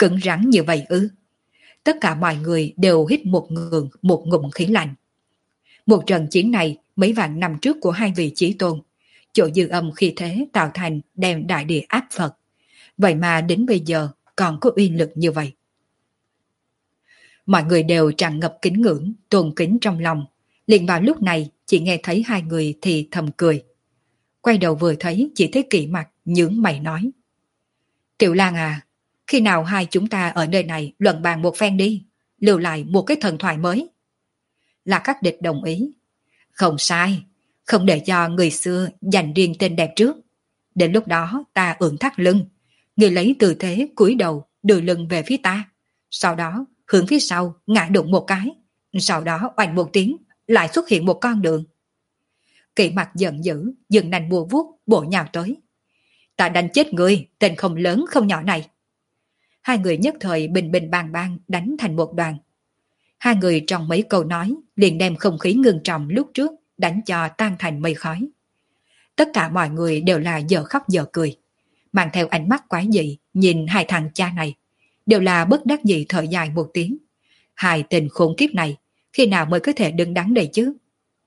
Cứng rắn như vậy ư? Tất cả mọi người đều hít một ngụm một ngụm khí lạnh. Một trận chiến này mấy vạn năm trước của hai vị chí tôn, chỗ dư âm khi thế tạo thành đem đại địa áp Phật. Vậy mà đến bây giờ còn có uy lực như vậy. Mọi người đều tràn ngập kính ngưỡng, tôn kính trong lòng. Liền vào lúc này chỉ nghe thấy hai người thì thầm cười. Quay đầu vừa thấy chỉ thấy Kỷ Mặc nhướng mày nói: Tiểu Lang à, khi nào hai chúng ta ở nơi này luận bàn một phen đi, lưu lại một cái thần thoại mới. Là các địch đồng ý. Không sai, không để cho người xưa giành riêng tên đẹp trước. Đến lúc đó ta ưỡn thắt lưng, người lấy tư thế cúi đầu đưa lưng về phía ta. Sau đó hướng phía sau ngã đụng một cái. Sau đó oanh một tiếng lại xuất hiện một con đường. Kỷ Mặc giận dữ, dừng nành bùa vuốt bổ nhào tới. Ta đánh chết người, tên không lớn không nhỏ này. Hai người nhất thời bình bình bang bang đánh thành một đoàn. Hai người trong mấy câu nói liền đem không khí ngưng trọng lúc trước đánh cho tan thành mây khói. Tất cả mọi người đều là giờ khóc giờ cười, mang theo ánh mắt quái dị nhìn hai thằng cha này, đều là bất đắc dĩ thở dài một tiếng. Hai tình khốn kiếp này khi nào mới có thể đứng đắn đây chứ?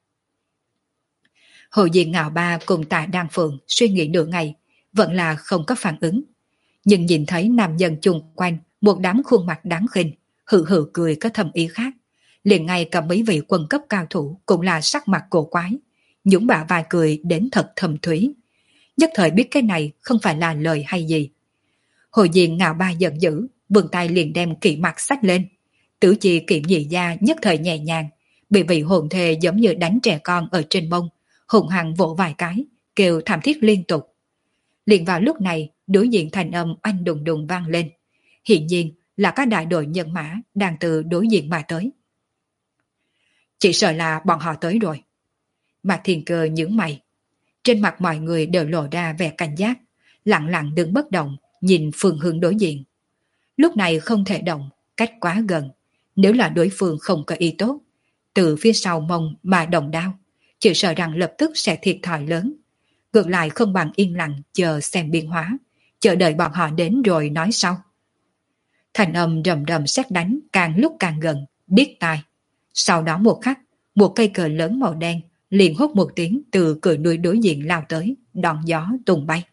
Hồ Diên Ngạo Ba cùng Tạ Đan Phượng suy nghĩ nửa ngày vẫn là không có phản ứng, nhưng nhìn thấy nam nhân chung quanh một đám khuôn mặt đáng khinh, hự hự cười có thầm ý khác. Liền ngay cả mấy vị quân cấp cao thủ cũng là sắc mặt cổ quái, nhún bả vai cười đến thật thầm thúy. Nhất thời biết cái này không phải là lời hay gì. Hồ Diên Ngạo Ba giận dữ, vươn tay liền đem Kỷ Mặc xách lên. Tử Chi Kiểm Nhị Gia nhất thời nhẹ nhàng, bị vị hồn thề giống như đánh trẻ con ở trên mông, hùng hăng vỗ vài cái, kêu thảm thiết liên tục. Liền vào lúc này, đối diện thành âm oanh đùng đùng vang lên. Hiện nhiên là các đại đội nhân mã đang từ đối diện mà tới. Chỉ sợ là bọn họ tới rồi. Mạc Thiên Cơ nhướng mày. Trên mặt mọi người đều lộ ra vẻ cảnh giác, lặng lặng đứng bất động, nhìn phương hướng đối diện. Lúc này không thể động, cách quá gần. Nếu là đối phương không có ý tốt, từ phía sau mông mà động đao, chỉ sợ rằng lập tức sẽ thiệt thòi lớn. Ngược lại không bằng yên lặng chờ xem biến hóa, chờ đợi bọn họ đến rồi nói sau. Thành âm rầm rầm sét đánh càng lúc càng gần, điếc tai. Sau đó một khắc, một cây cờ lớn màu đen liền hốt một tiếng từ cửa núi đối diện lao tới, đón gió tung bay.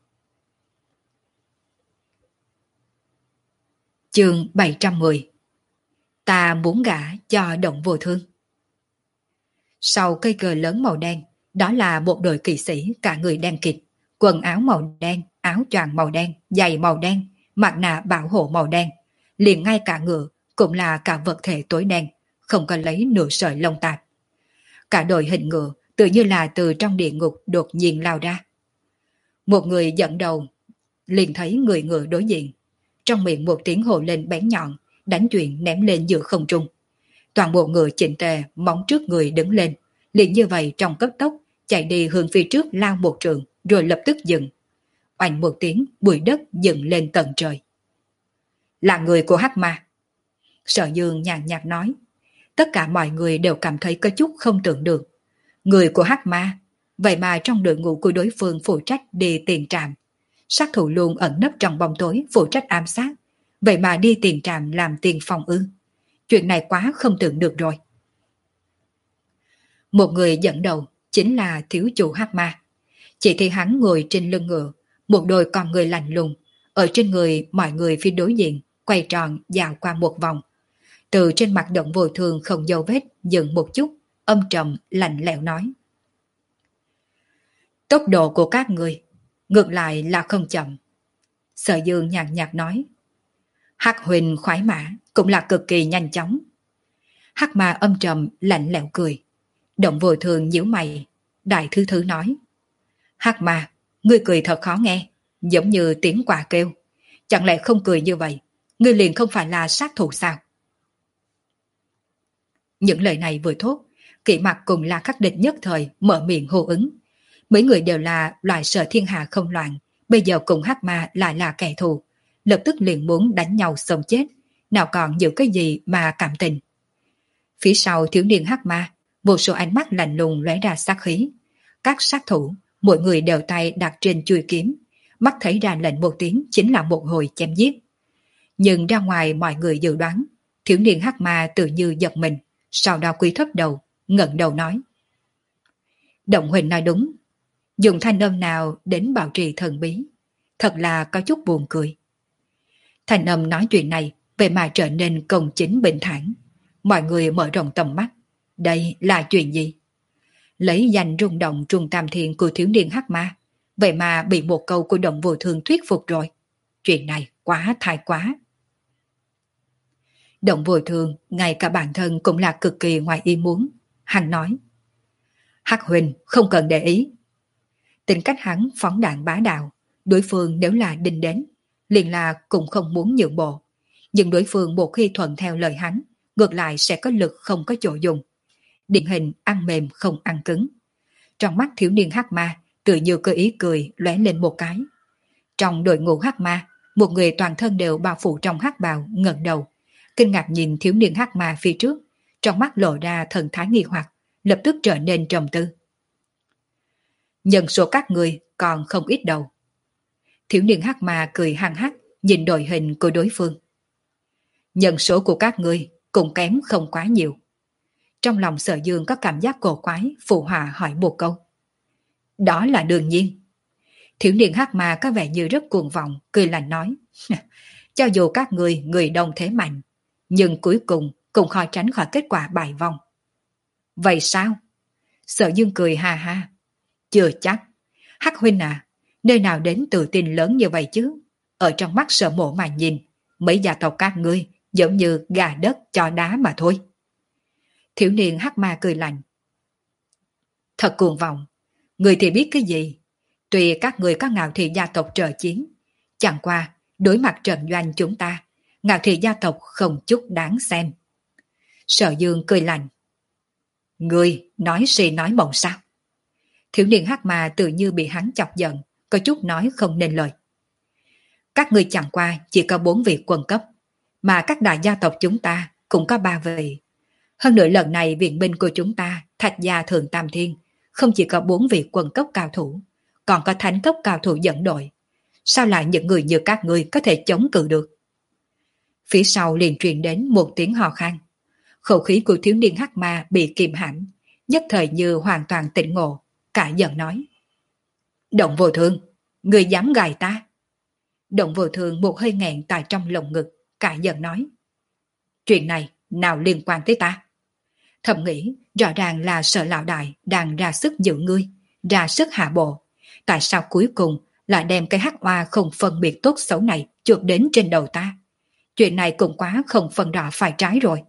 Chương bảy trăm mười. Ta muốn gả cho Động Vô Thương. Sau cây cờ lớn màu đen, đó là một đội kỵ sĩ cả người đen kịt, quần áo màu đen, áo choàng màu đen, giày màu đen, mặt nạ bảo hộ màu đen, liền ngay cả ngựa cũng là cả vật thể tối đen, không có lấy nửa sợi lông tạp. Cả đội hình ngựa tự như là từ trong địa ngục đột nhiên lao ra. Một người dẫn đầu liền thấy người ngựa đối diện, trong miệng một tiếng hồ lên bén nhọn, đánh chuyện ném lên giữa không trung. Toàn bộ ngựa chỉnh tề, móng trước người đứng lên, liền như vậy trong cấp tốc chạy đi hướng phía trước lao một trường, rồi lập tức dừng. Oanh một tiếng, bụi đất dựng lên tận trời. Là người của Hắc Ma. Sở Dương nhàn nhạt nói. Tất cả mọi người đều cảm thấy có chút không tưởng được. Người của Hắc Ma, vậy mà trong đội ngũ của đối phương phụ trách đi tiền trạm. Sát thủ luôn ẩn nấp trong bóng tối phụ trách ám sát, vậy mà đi tiền trạm làm tiền phòng ư. Chuyện này quá không tưởng được rồi. Một người dẫn đầu chính là thiếu chủ Hắc Ma. Chỉ thấy hắn ngồi trên lưng ngựa, một đôi con người lạnh lùng, ở trên người mọi người phía đối diện, quay tròn dạo qua một vòng. Từ trên mặt Động Vô Thương không dấu vết dừng một chút, âm trầm lạnh lẽo nói. Tốc độ của các người, ngược lại là không chậm. Sở Dương nhàn nhạt nói. Hắc Huỳnh khoái mã cũng là cực kỳ nhanh chóng. Hắc Ma âm trầm lạnh lẽo cười. Động Vô Thương nhíu mày, đại thứ thứ nói. Hắc Ma, ngươi cười thật khó nghe, giống như tiếng quạ kêu. Chẳng lẽ không cười như vậy, ngươi liền không phải là sát thủ sao? Những lời này vừa thốt, Kỷ Mặc cùng là khắc địch nhất thời mở miệng hô ứng. Mấy người đều là loại sợ thiên hạ không loạn, bây giờ cùng Hắc Ma lại là kẻ thù, lập tức liền muốn đánh nhau sống chết, nào còn giữ cái gì mà cảm tình. Phía sau thiếu niên Hắc Ma, một số ánh mắt lạnh lùng lóe ra sát khí. Các sát thủ, mỗi người đều tay đặt trên chuôi kiếm, mắt thấy ra lệnh một tiếng chính là một hồi chém giết. Nhưng ra ngoài mọi người dự đoán, thiếu niên hắc ma tự như giật mình, sau đó cúi thấp đầu, ngẩng đầu nói. Động huynh nói đúng, dùng thanh âm nào đến bảo trì thần bí, thật là có chút buồn cười. Thanh âm nói chuyện này, vậy mà trở nên công chính bình thản. Mọi người mở rộng tầm mắt, đây là chuyện gì? Lấy danh rung động trung tam thiên của thiếu niên hắc ma, vậy mà bị một câu của Động Vô Thương thuyết phục rồi. Chuyện này quá thái quá. Động Vô Thương, ngay cả bản thân cũng là cực kỳ ngoài ý muốn. Hắn nói, Hắc huynh không cần để ý. Tính cách hắn phóng đạn bá đạo, đối phương nếu là đinh đến, liền là cũng không muốn nhượng bộ. Nhưng đối phương một khi thuận theo lời hắn, ngược lại sẽ có lực không có chỗ dùng. Điển hình ăn mềm không ăn cứng. Trong mắt thiếu niên hắc ma, tự như cơ ý cười lóe lên một cái. Trong đội ngũ hắc ma, một người toàn thân đều bao phủ trong hắc bào ngẩng đầu, kinh ngạc nhìn thiếu niên hắc ma phía trước, trong mắt lộ ra thần thái nghi hoặc, lập tức trở nên trầm tư. Nhân số các người còn không ít đâu. Thiếu niên hắc ma cười hăng hắc, nhìn đội hình của đối phương. Nhân số của các người cũng kém không quá nhiều. Trong lòng Sở Dương có cảm giác cổ quái, phụ họa hỏi một câu. Đó là đương nhiên. Thiếu niên hắc ma có vẻ như rất cuồng vọng, cười lạnh nói. Cho dù các người người đông thế mạnh, nhưng cuối cùng cũng khó tránh khỏi kết quả bại vong. Vậy sao? Sở Dương cười ha ha. Chưa chắc. Hắc huynh à, nơi nào đến tự tin lớn như vậy chứ? Ở trong mắt Sở Mộ mà nhìn, mấy gia tộc các ngươi giống như gà đất cho đá mà thôi. Thiếu niên hắc ma cười lạnh. Thật cuồng vọng, người thì biết cái gì? Tuy các người có Ngạo Thị gia tộc trợ chiến, chẳng qua đối mặt trận doanh chúng ta, Ngạo Thị gia tộc không chút đáng xem. Sở Dương cười lạnh. Người nói si nói mộng sao? Thiếu niên hắc ma tự như bị hắn chọc giận, có chút nói không nên lời. Các người chẳng qua chỉ có bốn vị quân cấp, mà các đại gia tộc chúng ta cũng có ba vị. Hơn nữa lần này viện binh của chúng ta, Thạch Gia Thượng Tam Thiên, không chỉ có bốn vị quân cấp cao thủ, còn có thánh cấp cao thủ dẫn đội. Sao lại những người như các ngươi có thể chống cự được? Phía sau liền truyền đến một tiếng hò khan. Khẩu khí của thiếu niên hắc ma bị kìm hãm, nhất thời như hoàn toàn tỉnh ngộ, cả giận nói. Động Vô Thương, người dám gài ta? Động Vô Thương một hơi nghẹn tại trong lồng ngực, cả giận nói. Chuyện này nào liên quan tới ta? Thầm nghĩ rõ ràng là Sở lão đại đang ra sức giữ ngươi, ra sức hạ bộ. Tại sao cuối cùng lại đem cái hắc oa không phân biệt tốt xấu này chuột đến trên đầu ta? Chuyện này cũng quá không phân rõ phải trái rồi.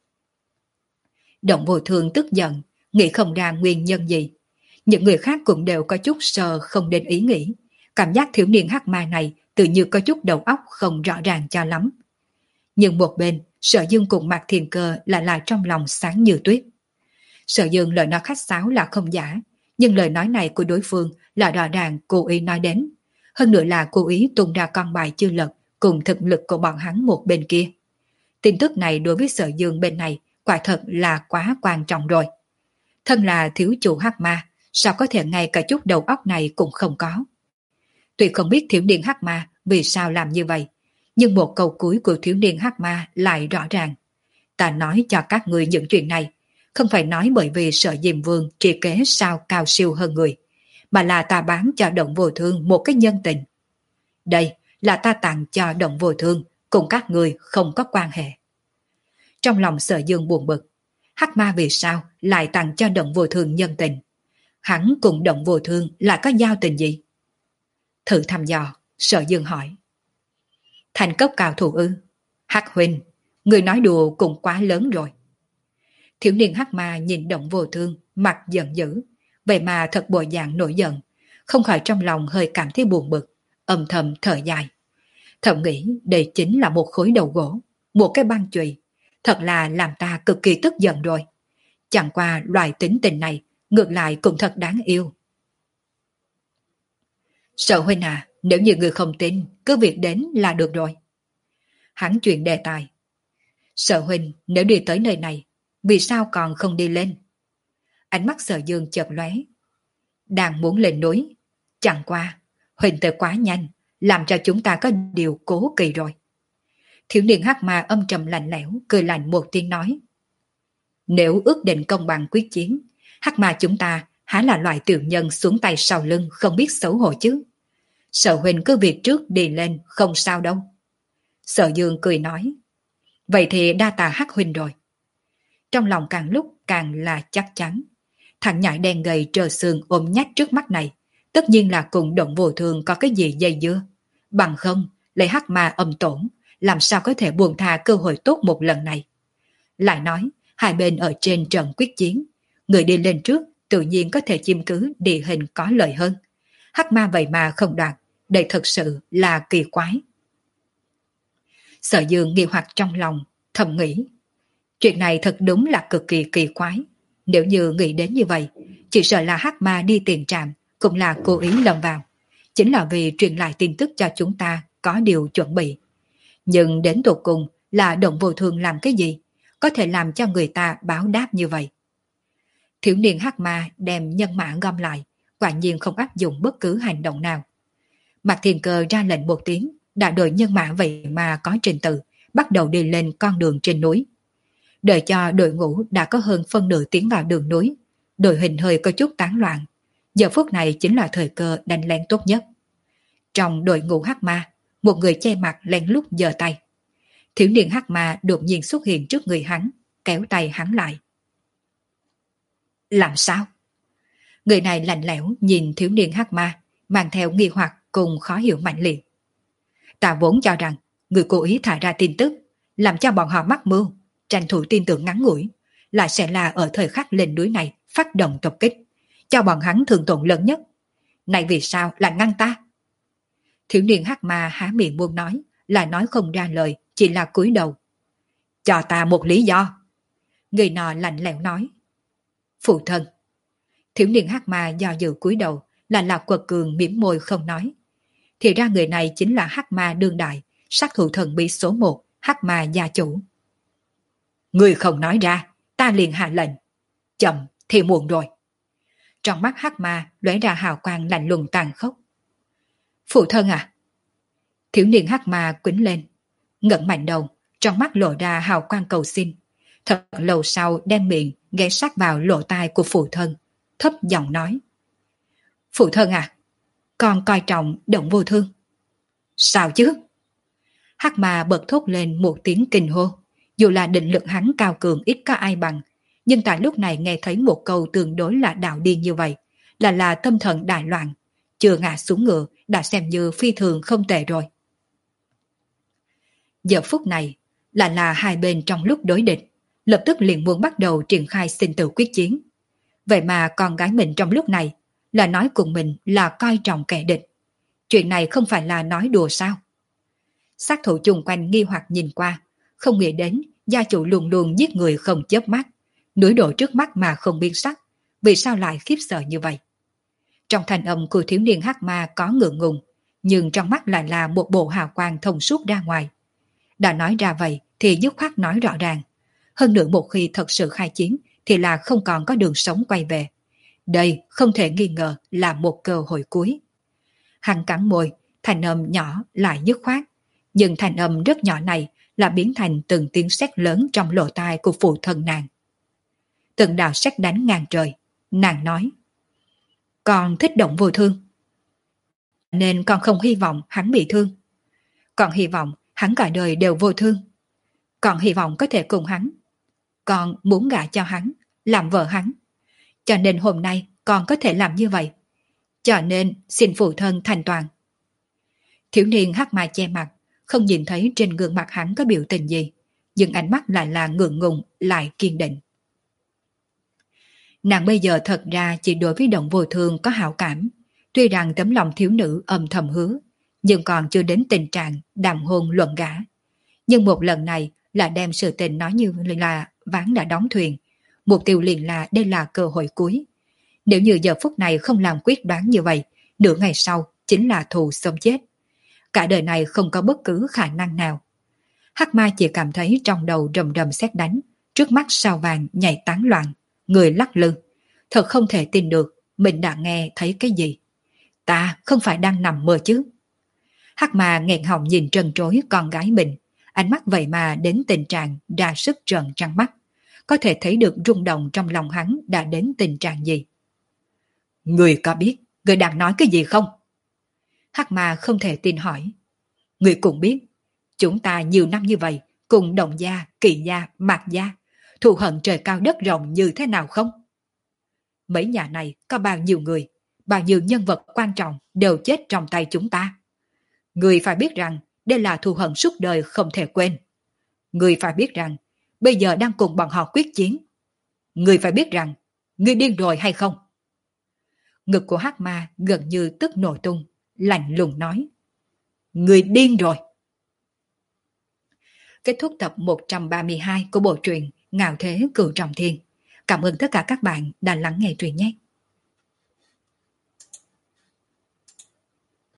Động Vô Thương tức giận, nghĩ không ra nguyên nhân gì. Những người khác cũng đều có chút sờ không đến ý nghĩ. Cảm giác thiếu niên hắc ma này tự như có chút đầu óc không rõ ràng cho lắm. Nhưng một bên, Sở Dương cùng Mạc Thiền Cơ lại là trong lòng sáng như tuyết. Sở Dương lời nói khách sáo là không giả, nhưng lời nói này của đối phương là rõ ràng cố ý nói đến. Hơn nữa là cố ý tung ra con bài chưa lật cùng thực lực của bọn hắn một bên kia. Tin tức này đối với Sở Dương bên này quả thật là quá quan trọng rồi. Thân là thiếu chủ hắc ma, sao có thể ngay cả chút đầu óc này cũng không có. Tuy không biết thiếu niên hắc ma vì sao làm như vậy, nhưng một câu cuối của thiếu niên hắc ma lại rõ ràng. Ta nói cho các người những chuyện này, không phải nói bởi vì Sở Diêm Vương trị kế sao cao siêu hơn người, mà là ta bán cho Động Vô Thương một cái nhân tình. Đây là ta tặng cho Động Vô Thương, cùng các người không có quan hệ. Trong lòng Sở Dương buồn bực, hắc ma vì sao lại tặng cho Động Vô Thương nhân tình? Hắn cùng Động Vô Thương là có giao tình gì? Thử thăm dò, Sở Dương hỏi. Thành cấp cao thủ ư? Hắc huynh, người nói đùa cũng quá lớn rồi. Thiếu niên hắc ma nhìn Động Vô Thương, mặt giận dữ, vậy mà thật bộ dạng nổi giận, không khỏi trong lòng hơi cảm thấy buồn bực, âm thầm thở dài. Thầm nghĩ đây chính là một khối đầu gỗ, một cái băng chùy, thật là làm ta cực kỳ tức giận rồi. Chẳng qua loại tính tình này, ngược lại cũng thật đáng yêu. Sở huynh à, nếu như người không tin, cứ việc đến là được rồi. Hắn chuyển đề tài. Sở huynh, nếu đi tới nơi này, vì sao còn không đi lên? Ánh mắt Sở Dương chợt lóe. Đang muốn lên núi, chẳng qua, huynh tới quá nhanh, làm cho chúng ta có điều cố kỳ rồi. Thiếu niên hắc ma âm trầm lạnh lẽo, cười lạnh một tiếng nói. Nếu ước định công bằng quyết chiến, hắc ma chúng ta há là loại tiểu nhân xuống tay sau lưng không biết xấu hổ chứ. Sở huynh cứ việc trước đi lên, không sao đâu. Sở Dương cười nói. Vậy thì đa tạ hắc huynh rồi. Trong lòng càng lúc càng là chắc chắn. Thằng nhãi đen gầy trơ xương ôm nhách trước mắt này, tất nhiên là cùng Động Vô Thương có cái gì dây dưa. Bằng không, lấy hắc ma âm tổn, làm sao có thể buông tha cơ hội tốt một lần này. Lại nói, hai bên ở trên trận quyết chiến, người đi lên trước tự nhiên có thể chiếm cứ địa hình có lợi hơn. Hắc ma vậy mà không đoạt, đây thật sự là kỳ quái. Sở Dương nghi hoặc trong lòng, thầm nghĩ. Chuyện này thật đúng là cực kỳ kỳ quái. Nếu như nghĩ đến như vậy, chỉ sợ là hắc ma đi tiền trạm cũng là cố ý lầm vào. Chính là vì truyền lại tin tức cho chúng ta có điều chuẩn bị. Nhưng đến tột cùng là Động Vô Thương làm cái gì, có thể làm cho người ta báo đáp như vậy. Thiếu niên hắc ma đem nhân mã gom lại, quả nhiên không áp dụng bất cứ hành động nào. Mạc Thiên Cơ ra lệnh một tiếng, đã đội nhân mã vậy mà có trình tự, bắt đầu đi lên con đường trên núi. Đợi cho đội ngũ đã có hơn phân nửa tiến vào đường núi, đội hình hơi có chút tán loạn. Giờ phút này chính là thời cơ đánh lén tốt nhất. Trong đội ngũ hắc ma, một người che mặt lén lút giơ tay. Thiếu niên hắc ma đột nhiên xuất hiện trước người hắn, kéo tay hắn lại. Làm sao? Người này lạnh lẽo nhìn thiếu niên hắc ma, mang theo nghi hoặc cùng khó hiểu mạnh liệt. Ta vốn cho rằng người cố ý thả ra tin tức, làm cho bọn họ mắc mưu, tranh thủ tin tưởng ngắn ngủi, lại sẽ là ở thời khắc lên núi này phát động tập kích, cho bọn hắn thương tổn lớn nhất. Này vì sao lại ngăn ta? Thiếu niên hắc ma há miệng muốn nói, lại nói không ra lời, chỉ là cúi đầu. Cho ta một lý do. Người nọ lạnh lẽo nói. Phụ thân. Thiếu niên hắc ma do dự cúi đầu, là Lạc Quật Cường mỉm môi không nói. Thì ra người này chính là hắc ma đương đại, sát thủ thần bí số một, hắc ma gia chủ. Người không nói ra, ta liền hạ lệnh. Chậm thì muộn rồi. Trong mắt hắc ma lóe ra hào quang lạnh lùng tàn khốc. Phụ thân à? Thiếu niên hắc ma quýnh lên, ngẩng mạnh đầu, trong mắt lộ ra hào quang cầu xin. Thật lâu sau đem miệng ghé sát vào lỗ tai của phụ thân, thấp giọng nói. Phụ thân à, con coi trọng Động Vô Thương. Sao chứ? Hắc ma bật thốt lên một tiếng kinh hô. Dù là định lực hắn cao cường ít có ai bằng, nhưng tại lúc này nghe thấy một câu tương đối là đạo điên như vậy, là là tâm thần đại loạn, chưa ngã xuống ngựa đã xem như phi thường không tệ rồi. Giờ phút này là là hai bên trong lúc đối địch, lập tức liền muốn bắt đầu triển khai sinh tử quyết chiến. Vậy mà con gái mình trong lúc này là nói cùng mình là coi trọng kẻ địch. Chuyện này không phải là nói đùa sao? Sát thủ chung quanh nghi hoặc nhìn qua, không nghĩ đến gia chủ luôn luôn giết người không chớp mắt, núi đổ trước mắt mà không biến sắc, vì sao lại khiếp sợ như vậy? Trong thanh âm của thiếu niên hắc ma có ngượng ngùng, nhưng trong mắt lại là một bộ hào quang thông suốt ra ngoài. Đã nói ra vậy thì dứt khoát nói rõ ràng. Hơn nữa một khi thật sự khai chiến thì là không còn có đường sống quay về. Đây không thể nghi ngờ là một cơ hội cuối. Hắn cắn môi, thanh âm nhỏ lại dứt khoát, nhưng thanh âm rất nhỏ này là biến thành từng tiếng sét lớn trong lỗ tai của phụ thân nàng. Từng đạo sét đánh ngang trời, nàng nói. Con thích Động Vô Thương, nên con không hy vọng hắn bị thương. Con hy vọng hắn cả đời đều vô thương. Con hy vọng có thể cùng hắn. Con muốn gả cho hắn, làm vợ hắn. Cho nên hôm nay con có thể làm như vậy. Cho nên xin phụ thân thành toàn. Thiếu niên hắc ma che mặt, không nhìn thấy trên gương mặt hắn có biểu tình gì, nhưng ánh mắt lại là ngượng ngùng, lại kiên định. Nàng bây giờ thật ra chỉ đối với Động Vô Thương có hảo cảm, tuy rằng tấm lòng thiếu nữ âm thầm hứa, nhưng còn chưa đến tình trạng đàm hôn luận gả. Nhưng một lần này là đem sự tình nói như là ván đã đóng thuyền, mục tiêu liền là đây là cơ hội cuối. Nếu như giờ phút này không làm quyết đoán như vậy, nửa ngày sau chính là thù sống chết. Cả đời này không có bất cứ khả năng nào. Hắc ma chỉ cảm thấy trong đầu rầm rầm sét đánh, trước mắt sao vàng nhảy tán loạn, người lắc lư. Thật không thể tin được mình đã nghe thấy cái gì. Ta không phải đang nằm mơ chứ? Hắc ma nghẹn họng nhìn trân trối con gái mình, Ánh mắt vậy mà đến tình trạng ra sức trợn trắng mắt. Có thể thấy được rung động trong lòng hắn đã đến tình trạng gì. Người có biết người đang nói cái gì không? Hắc Ma không thể tin hỏi. Người cũng biết, chúng ta nhiều năm như vậy, cùng Đồng gia, Kỳ gia, Mạc gia, thù hận trời cao đất rộng như thế nào không? Mấy nhà này có bao nhiêu người, bao nhiêu nhân vật quan trọng đều chết trong tay chúng ta. Người phải biết rằng đây là thù hận suốt đời không thể quên. Người phải biết rằng bây giờ đang cùng bọn họ quyết chiến. Người phải biết rằng người điên rồi hay không? Ngực của Hắc Ma gần như tức nổ tung, lạnh lùng nói. Người điên rồi. Kết thúc tập một trăm ba mươi hai của bộ truyện Ngạo Thế Cửu Trọng Thiên. Cảm ơn tất cả các bạn đã lắng nghe truyện nhé.